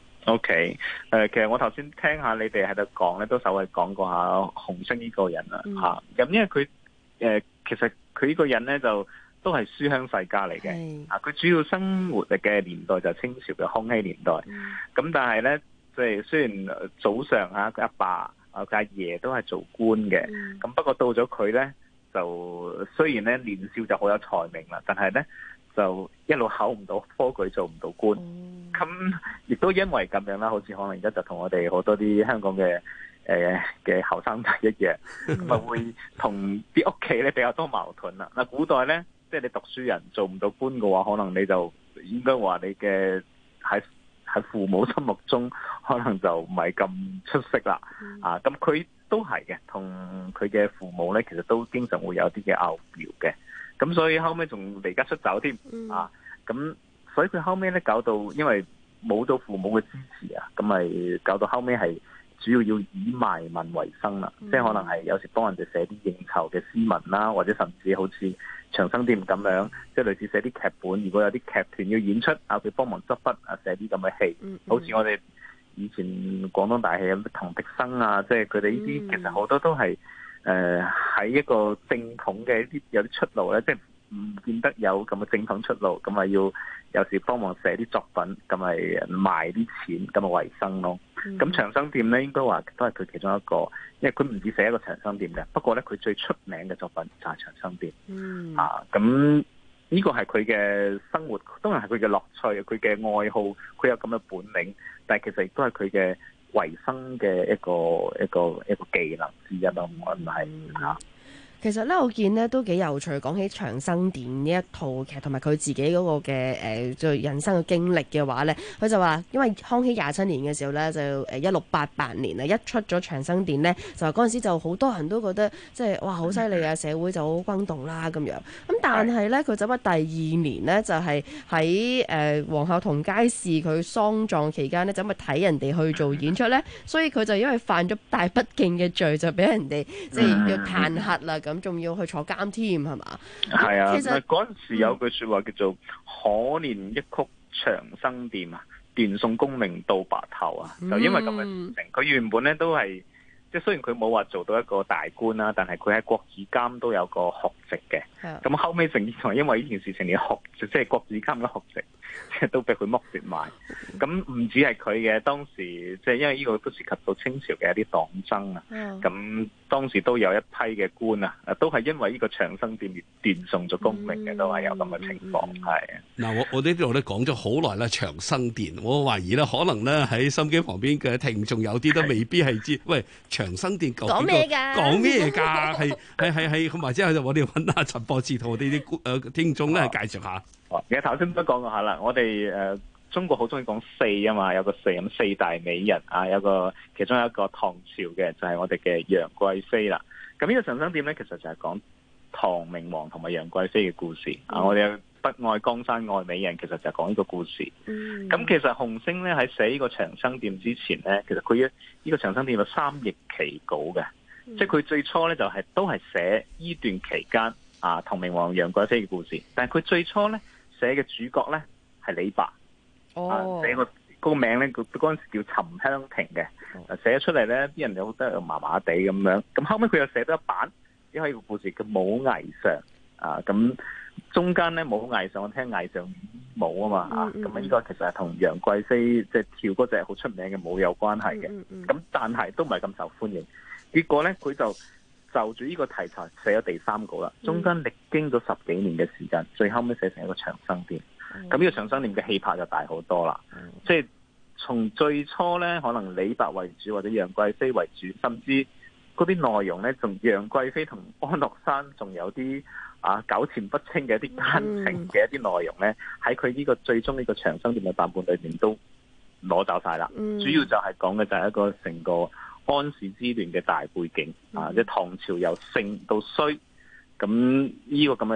？OK， 其實我頭先聽下你哋喺度講咧，都稍微講過下洪星呢個人啦嚇。咁因為佢其實佢呢個人咧就都係書香世家嚟嘅。佢主要生活嘅年代就係清朝嘅康熙年代。咁但係咧，即係雖然早上佢阿爸佢阿爺都係做官嘅，咁不過到咗佢咧，就雖然咧年少就好有才名啦，但係咧就一路考唔到科舉，做唔到官。咁亦都因為咁樣啦，好似可能而家就同我哋好多啲香港嘅後生仔一樣，咁會同啲屋企咧比較多矛盾啦。嗱，古代咧，即係你讀書人做唔到官嘅話，可能你就應該話你嘅喺父母心目中可能就唔係咁出色啦。咁佢都係嘅，同佢嘅父母咧，其實都經常會有啲嘅拗撬嘅。咁所以後尾仲離家出走添。咁所以佢後尾咧搞到，因為冇咗父母嘅支持啊，咁咪搞到後尾係主要要以賣文為生啦。即係可能係有時幫人哋寫啲應酬嘅詩文啦，或者甚至好似長生殿咁樣，即係類似寫啲劇本。如果有啲劇團要演出，佢幫忙執筆寫啲咁嘅戲。好似我哋以前廣東大戲有唐滌生啊，即係佢哋呢啲其實好多都係喺一個正統嘅有啲出路咧，即係唔見得有咁嘅正統出路，咁咪要有時幫忙寫啲作品，咁咪賣啲錢，咁咪為生咯。咁長生殿咧，應該話都係佢其中一個，因為佢唔止寫一個長生殿嘅，不過咧佢最出名嘅作品就係長生殿。咁呢個係佢嘅生活，當然係佢嘅樂趣，佢嘅愛好，佢有咁嘅本領，但係其實亦都係佢嘅維生嘅一個技能之一咯，我唔係嚇。 其實咧，我見咧都幾有趣。講起長生殿呢一套劇，同埋佢自己嗰個嘅人生嘅經歷嘅話咧，佢就話，因為康熙27年嘅時候咧，就1688年啊，一出咗長生殿咧，就嗰陣時就好多人都覺得即係哇好犀利啊，社會就好轟動啦咁樣。咁但係咧，佢走咗第2年咧，就係喺皇后同佳氏佢喪葬期間咧，就咪睇人哋去做演出咧，所以佢就因為犯咗大不敬嘅罪，就俾人哋即係要彈劾啦咁。仲要去坐監添，係嘛？ 係啊， 其實嗰陣時有句説話叫做可憐一曲長生殿啊，斷送功名到白頭啊，就因為咁嘅事情，佢原本咧都係即係雖然佢冇話做到一個大官啦，但係佢喺國子監都有個學籍嘅。咁後尾成同因為呢件事情，連學籍即係國子監嘅學籍，即係都俾佢剝奪埋。咁唔止係佢嘅，當時即係因為呢個都涉及到清朝嘅一啲黨爭啊。咁當時都有一批嘅官啊，都係因為呢個長生殿而斷送咗功名嘅，都係有咁嘅情況。係嗱，我呢度咧講咗好耐啦，長生殿，我懷疑咧可能咧喺心機旁邊嘅聽眾有啲都未必係知，喂，長生殿究竟講咩㗎？講咩㗎？係，咁或者係我哋揾阿陳博士同我哋啲聽眾咧介紹下。 其實頭先都講過下啦，我哋中國好中意講四啊嘛，有個四大美人啊，其中有一個唐朝嘅就係我哋嘅楊貴妃啦。咁呢個長生殿咧，其實就係講唐明皇同埋楊貴妃嘅故事啊。我哋不愛江山愛美人，其實就係講呢個故事。咁其實洪星咧喺寫呢個長生殿之前咧，其實佢呢個長生殿有3易期稿嘅，即係佢最初咧就係都係寫呢段期間啊唐明皇楊貴妃嘅故事，但係佢最初咧寫嘅主角咧係李白。寫個名咧，佢嗰陣時叫沉香亭嘅，寫出嚟咧，啲人又覺得麻麻地咁樣。咁後尾佢又寫咗一版，因為呢個故事叫武霓裳啊。咁中間咧武霓裳，我聽霓裳舞啊嘛咁呢個其實係同楊貴妃即係跳嗰隻好出名嘅舞有關係嘅。咁但係都唔係咁受歡迎。結果咧佢就住呢個題材寫咗第3稿啦。中間歷經咗10幾年嘅時間，最後尾寫成一個長生殿。咁呢個長生殿嘅氣魄就大好多啦，即係從最初咧，可能李白為主或者楊貴妃為主，甚至嗰啲內容咧，仲楊貴妃同安祿山仲有啲糾纏不清嘅一啲奸情嘅一啲內容咧，喺佢呢個最終呢個長生殿嘅版本裏面都攞走晒啦。主要就係講嘅就係一個成個安史之亂嘅大背景即係唐朝由盛到衰，咁呢個咁嘅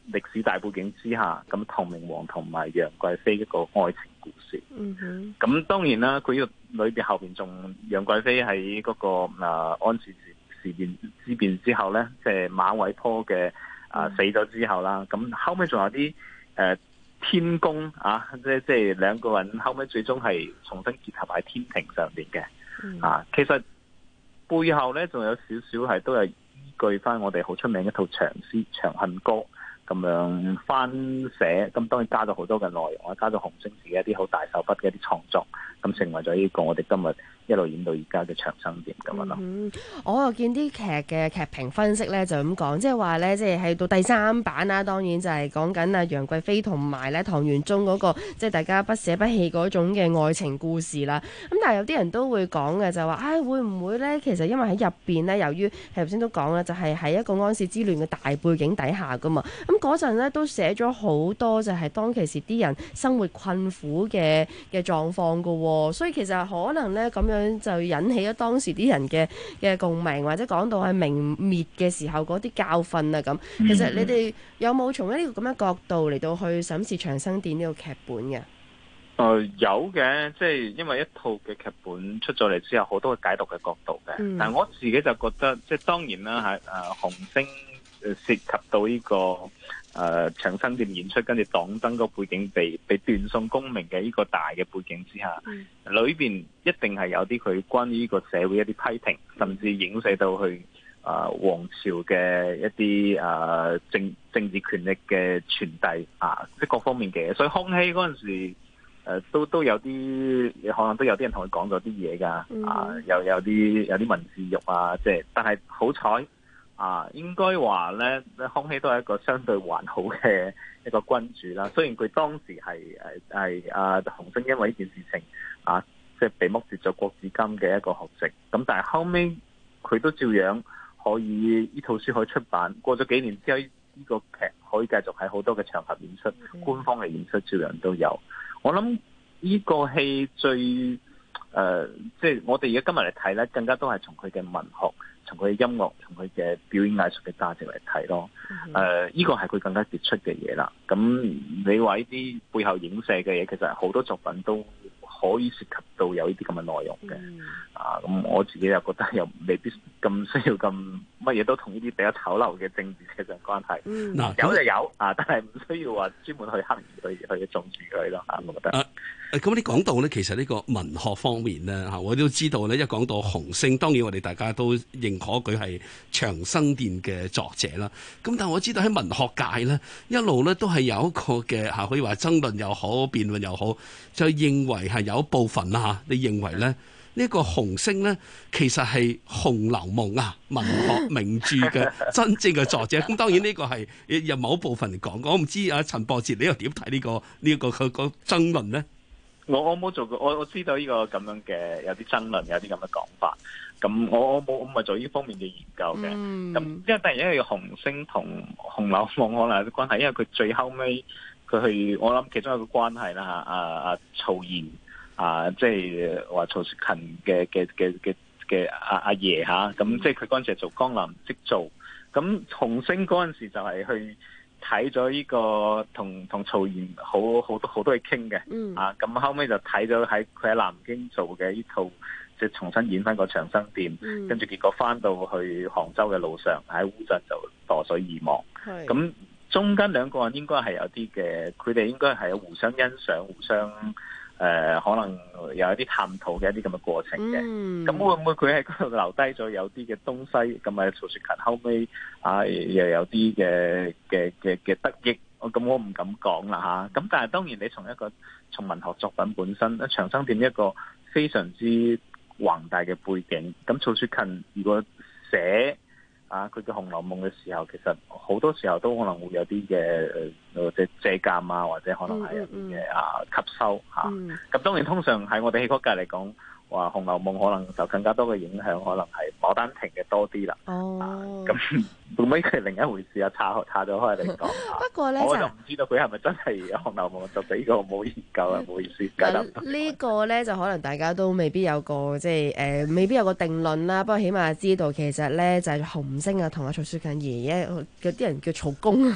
歷史大背景之下，咁唐明皇同埋楊貴妃一個愛情故事。咁當然啦，佢呢個裏邊後邊仲楊貴妃喺嗰個安史事變之變之後咧，即係馬嵬坡嘅死咗之後啦，咁後尾仲有啲天宮啊，即係兩個人後尾最終係重新結合喺天庭上邊嘅。其實背後咧仲有少少係都係依據翻我哋好出名一套長詩《長恨歌》咁樣翻寫，咁當然加咗好多嘅內容，加咗洪升自己一啲好大手筆嘅一啲創作，咁成為咗呢個我哋今日一路演到而家嘅長生殿咁樣咯。 我又見啲劇嘅劇評分析咧就咁講，即係話咧，即係到第3版啦，當然就係講緊啊楊貴妃同埋咧唐玄宗嗰個即係大家不捨不棄嗰種嘅愛情故事啦。咁但係有啲人都會講嘅就話，會唔會咧？其實因為喺入邊咧，由於頭先都講啦，就係喺一個安史之亂嘅大背景底下噶嘛。咁嗰陣咧都寫咗好多就係當其時啲人生活困苦嘅狀況噶喎，所以其實可能咧咁樣就引起咗當時啲人嘅共鳴，或者講到係明滅嘅時候嗰啲教訓啊咁。其實你哋有冇從呢個咁嘅角度嚟到去審視長生殿呢個劇本嘅？ 有嘅，即係因為一套嘅劇本出咗嚟之後，好多解讀嘅角度嘅。但係我自己就覺得，即係當然啦，係洪升涉及到呢個長生殿演出，跟住黨爭個背景被斷送功名嘅呢個大嘅背景之下，裏邊一定係有啲佢關於呢個社會一啲批評，甚至影射到去皇朝嘅一啲政治權力嘅傳遞即係各方面嘅嘢。所以康熙嗰陣時都有啲，可能都有啲人同佢講咗啲嘢噶，有啲文字獄啊，即係，但係好彩。應該話咧，康熙都係一個相對還好嘅一個君主啦。雖然佢當時係洪升因為呢件事情即係被剝奪咗國子監嘅一個學籍，咁但係後尾佢都照樣可以呢套書可以出版。過咗幾年之後，呢個劇可以繼續喺好多嘅場合演出，官方嘅演出照樣都有。我諗呢個戲最即係我哋而家今日嚟睇咧，更加都係從佢嘅文學，從佢嘅音樂，從佢嘅表演藝術嘅價值嚟睇咯。呢個係佢更加傑出嘅嘢啦。咁你話呢啲背後影射嘅嘢，其實好多作品都可以涉及到有呢啲咁嘅內容嘅。咁我自己又覺得又未必咁需要咁乜嘢都同呢啲比較醜陋嘅政治嘅關係。有就有但係唔需要話專門去刻意去重視佢咯。我覺得。 咁你講到咧，其實呢個文學方面咧我都知道咧，一講到洪升，當然我哋大家都認可佢係長生殿嘅作者啦。咁但係我知道喺文學界咧，一路咧都係有一個嘅可以話爭論又好，辯論又好，就認為係有一部分你認為咧呢個洪升咧其實係《紅樓夢》文學名著嘅真正嘅作者。咁當然呢個係有某部分嚟講，我唔知陳博士你又點睇呢個佢個爭論咧？ 我冇做過，我知道呢個咁樣嘅有啲爭論，有啲咁嘅講法。咁我唔係做呢方面嘅研究嘅。咁因為突然因為洪升同《紅樓夢》可能有啲關係，因為佢最後尾佢去，我諗其中一個關係啦曹瑗即係話曹雪芹嘅阿爺咁即係佢嗰陣時係做江南織造。咁洪升嗰陣時就係去睇咗呢個同曹瑗好多嘢傾嘅。咁後尾就睇咗佢喺南京做嘅呢套，即係重新演翻個長生殿。跟住結果翻到去杭州嘅路上喺烏鎮就墮水而亡。咁中間兩個人應該係有啲嘅，佢哋應該係有互相欣賞、互相可能有一啲探討嘅一啲咁嘅過程嘅。咁會唔會佢喺嗰度留低咗有啲嘅東西？咁曹雪芹後尾又有啲嘅得益，咁我唔敢講啦咁但係當然你從文學作品本身，長生殿一個非常之宏大嘅背景。咁曹雪芹如果寫佢嘅《紅樓夢》嘅時候，其實好多時候都可能會有啲嘅即係借鑑或者可能係有啲嘅吸收咁當然通常喺我哋戲曲界嚟講，話《紅樓夢》可能就更加多嘅影響，可能係《牡丹亭》嘅多啲啦。咁會唔會係另一回事岔咗開嚟講。 不過咧， 我就唔知道佢係咪真係《紅樓夢》作者，呢個冇研究啊，唔好意思解答。 呢個咧就可能大家都未必有個即係未必有個定論啦。不過起碼知道其實咧就係洪升同阿曹雪芹爺爺，有啲人叫曹公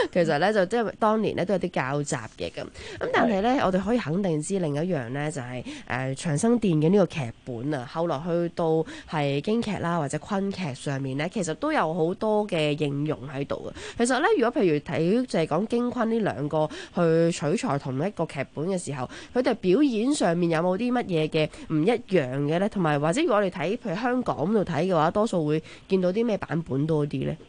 其實咧就即係當年咧都有啲交集嘅咁。咁但係咧，我哋可以肯定知另一樣咧就係長生殿嘅呢個劇本啊，後來去到係京劇啦或者昆劇上面咧，其實都有好多嘅應用喺度嘅。其實咧，如果譬如睇就係講京昆呢兩個去取材同一個劇本嘅時候，佢哋表演上面有冇啲乜嘢嘅唔一樣嘅咧？同埋或者如果我哋睇譬如香港度睇嘅話，多數會見到啲咩版本多啲咧？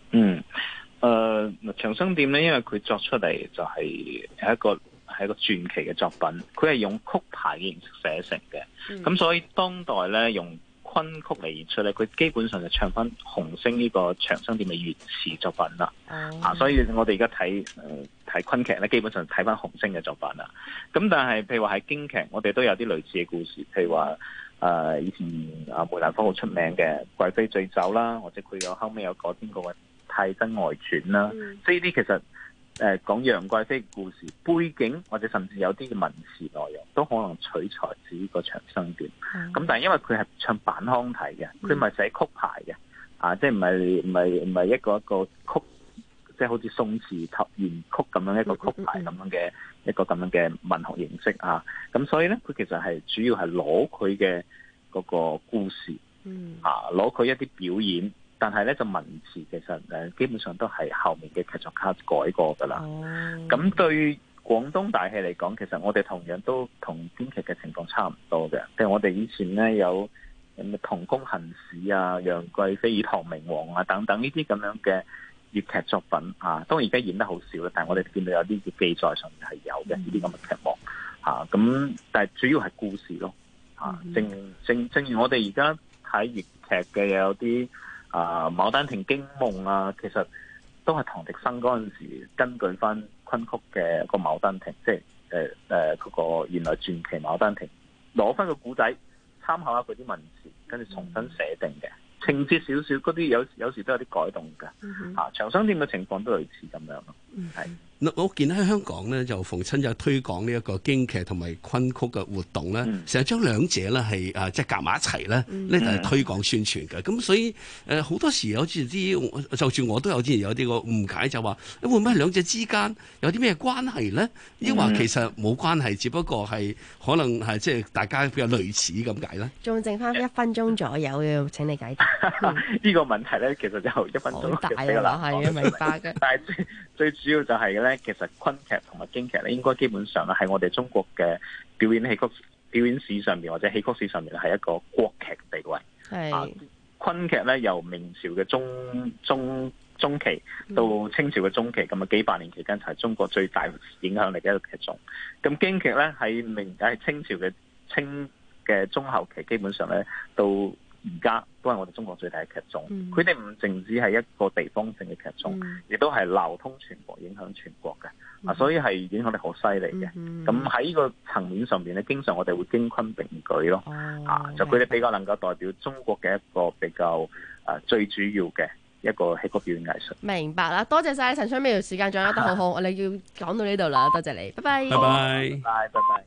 長生殿咧，因為佢作出嚟就係一個傳奇嘅作品，佢係用曲牌嘅形式寫成嘅，咁所以當代咧用昆曲嚟演出咧，佢基本上就唱翻洪升呢個長生殿嘅原始作品啦。所以我哋而家睇昆劇咧，基本上睇翻洪升嘅作品啦。咁但係譬如話喺京劇，我哋都有啲類似嘅故事，譬如話以前梅蘭芳好出名嘅貴妃醉酒啦，或者佢後尾有改編過嘅太真外傳啦，即係呢啲其實講楊貴妃嘅故事背景，或者甚至有啲嘅文詞內容都可能取材自呢個長生殿。咁但係因為佢係唱板腔體嘅，佢唔係寫曲牌嘅，即係唔係一個曲，即係好似宋詞及元曲咁樣一個曲牌咁樣嘅一個咁樣嘅文學形式啊。咁所以咧，佢其實係主要係攞佢嘅嗰個故事，攞佢一啲表演。但係咧就文詞其實基本上都係後面嘅劇作家改過㗎啦。咁對廣東大戲嚟講，其實我哋同樣都同編劇嘅情況差唔多嘅。譬如我哋以前咧有同工行使啊、楊貴妃與唐明皇啊等等呢啲咁樣嘅粵劇作品啊，當然而家演得好少啦，但係我哋見到有啲記載上面係有嘅呢啲咁嘅劇目嚇。咁但係主要係故事咯嚇。正如我哋而家睇粵劇嘅有啲。牡丹亭驚夢啊，其實都係唐滌生嗰陣時根據翻昆曲嘅個牡丹亭，即係嗰個原來傳奇牡丹亭，攞翻個古仔，參考下佢啲文詞，跟住重新寫定嘅情節少少，嗰啲有時都有啲改動嘅。長生殿嘅情況都類似咁樣咯，係。 我見喺香港咧，就逢親就推廣呢一個京劇同埋昆曲嘅活動咧，成日將兩者咧係即係夾埋一齊咧，呢就係推廣宣傳嘅。咁所以好多時有啲，就算我都有之前有啲個誤解，就話會唔會係兩者之間有啲咩關係咧？抑或其實冇關係，只不過係可能係即係大家比較類似咁解咧。 仲剩翻1分鐘左右要請你解答。 呢個問題咧，其實就1分鐘大啦，係明白嘅。 但係最主要就係咧。其實昆劇同埋京劇咧，應該基本上咧係我哋中國嘅表演史上面或者戲曲史上面係一個國劇地位。昆劇咧由明朝嘅中期到清朝嘅中期，咁幾百年期間就係中國最大影響力嘅一個劇種。咁京劇咧喺清朝嘅中後期，基本上咧到而家都係我哋中國最大嘅劇種，佢哋唔淨止係一個地方性嘅劇種，亦都係流通全國，影響全國嘅，所以係影響力好犀利嘅。咁喺呢個層面上面咧，經常我哋會京昆並舉咯，就佢哋比較能夠代表中國嘅一個比較最主要嘅一個戲曲表演藝術。 明白啦，多謝晒陳昌苗，時間掌握得好好，我哋要講到呢度啦，多謝你，拜拜， 拜拜， 拜拜。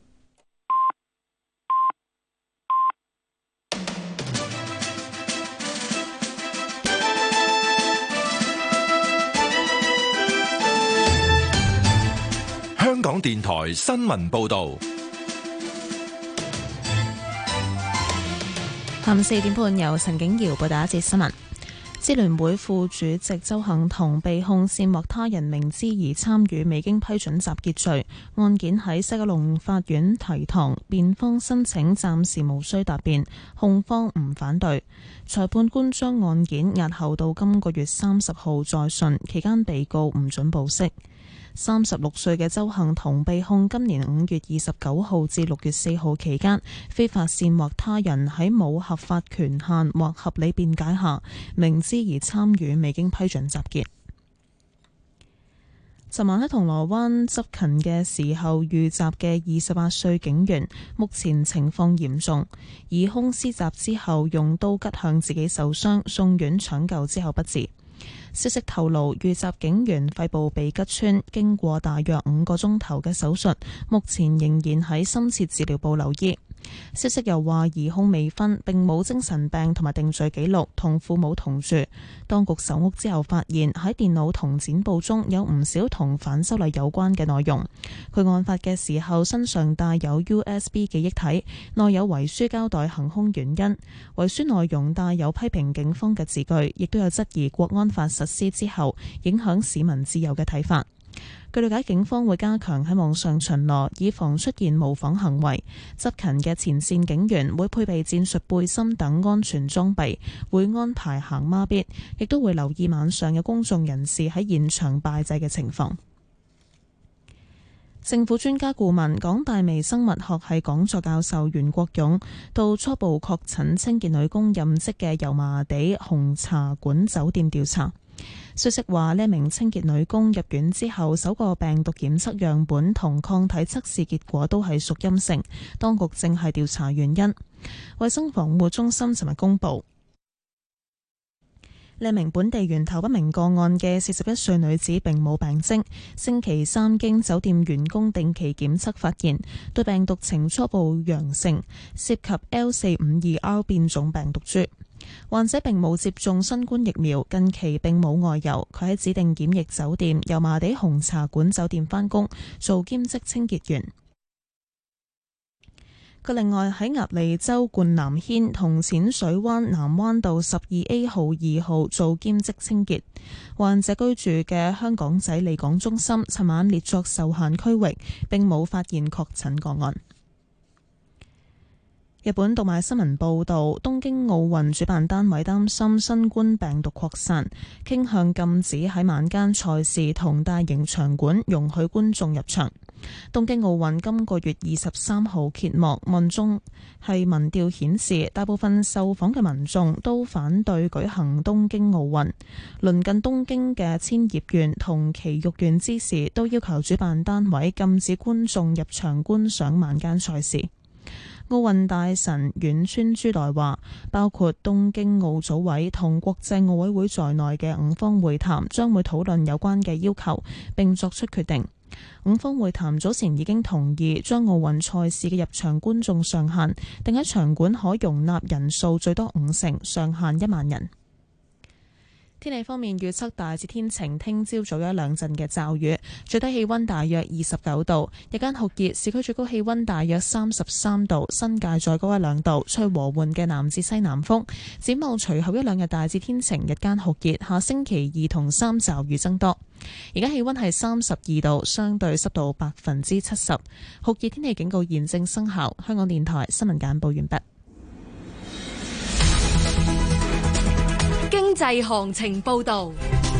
香港電台新聞報道， 下午4點半由陳景瑤報道一節新聞。支聯會副主席鄒幸彤被控煽惑他人明知而參與未經批准集結罪，案件喺西九龍法院提堂，辯方申請暫時無需答辯，控方唔反對。裁判官將案件押後到今個月30號再訊，期間被告唔准保釋。36歲嘅鄒幸彤被控今年5月29號至6月4號期間，非法煽惑他人喺冇合法權限或合理辯解下，明知而參與未經批准集結。昨晚喺銅鑼灣執勤嘅時候遇襲嘅28歲警員，目前情況嚴重，疑兇施襲之後用刀拮向自己受傷，送院搶救之後不治。消息透露，遇襲警員肺部被拮穿，經過大約5個鐘頭嘅手術，目前仍然喺深切治療部留醫。 消息又話疑兇未婚，並冇精神病同埋定罪記錄，同父母同住。當局搜屋之後發現喺電腦同剪報中有唔少同反修例有關嘅內容。佢案發嘅時候身上帶有 USB 記憶體，內有遺書交代行兇原因。遺書內容帶有批評警方嘅字句，亦都有質疑國安法實施之後影響市民自由嘅睇法。據了解，警方會加強喺網上巡邏，以防出現模仿行為。執勤嘅前線警員會配備戰術背心等安全裝備，會安排行孖咇，亦都會留意晚上有公眾人士喺現場拜祭嘅情況。政府專家顧問、港大微生物學系講座教授袁國勇到初步確診清潔女工任職嘅油麻地紅茶館酒店調查。消息話，呢名清潔女工入院之後，首個病毒檢測樣本同抗體測試結果都係屬陰性，當局正係調查原因。衛生防護中心尋日公佈，呢名本地源頭不明個案嘅41歲女子並冇病徵，星期三經酒店員工定期檢測發現對病毒呈初步陽性，涉及 L452R 變種病毒株。患者並冇接種新冠疫苗，近期並冇外遊。佢喺指定檢疫酒店油麻地紅茶館酒店返工，做兼職清潔員。佢另外喺鴨脷洲冠南軒同淺水灣南灣道12A 號2號做兼職清潔。患者居住嘅香港仔利港中心尋晚列作受限區域，並冇發現確診個案。日本讀賣新聞報導，東京奧運主辦單位擔心新冠病毒擴散，傾向禁止喺晚間賽事同大型場館容許觀眾入場。東京奧運今個月23號揭幕，民調顯示，大部分受訪嘅民眾都反對舉行東京奧運。鄰近東京嘅千葉縣同埼玉縣知事都要求主辦單位禁止觀眾入場觀賞晚間賽事。奧運大臣丸川珠代話，包括東京奧組委同國際奧委會在內嘅5方會談將會討論有關嘅要求，並作出決定。5方會談早前已經同意將奧運賽事嘅入場觀眾上限定喺場館可容納人數最多50%，上限1萬人。天氣方面預測大致天晴，聽朝早有一兩陣嘅驟雨，最低氣溫大約29度，日間酷熱，市區最高氣溫大約33度，新界再高1-2度，吹和緩嘅南至西南風。展望隨後一兩日大致天晴，日間酷熱，下星期2同3驟雨增多。而家氣溫係32度，相對濕度70%，酷熱天氣警告現正生效。香港電台新聞簡報完畢。 經濟行情報道。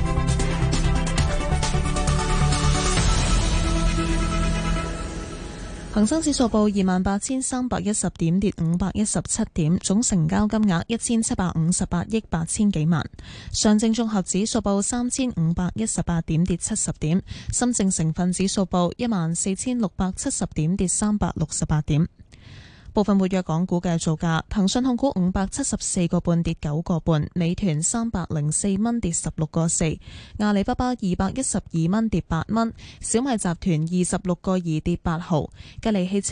恒生指數報28,310點，跌517點，總成交金額1758億8千幾萬。上證綜合指數報3518點，跌70點。深證成分指數報14,670點，跌368點。部分活躍港股嘅造價：騰訊控股574個半跌9個半，美團304蚊跌16個4，阿里巴巴212蚊跌8蚊，小米集團26個2跌8毫，吉利汽車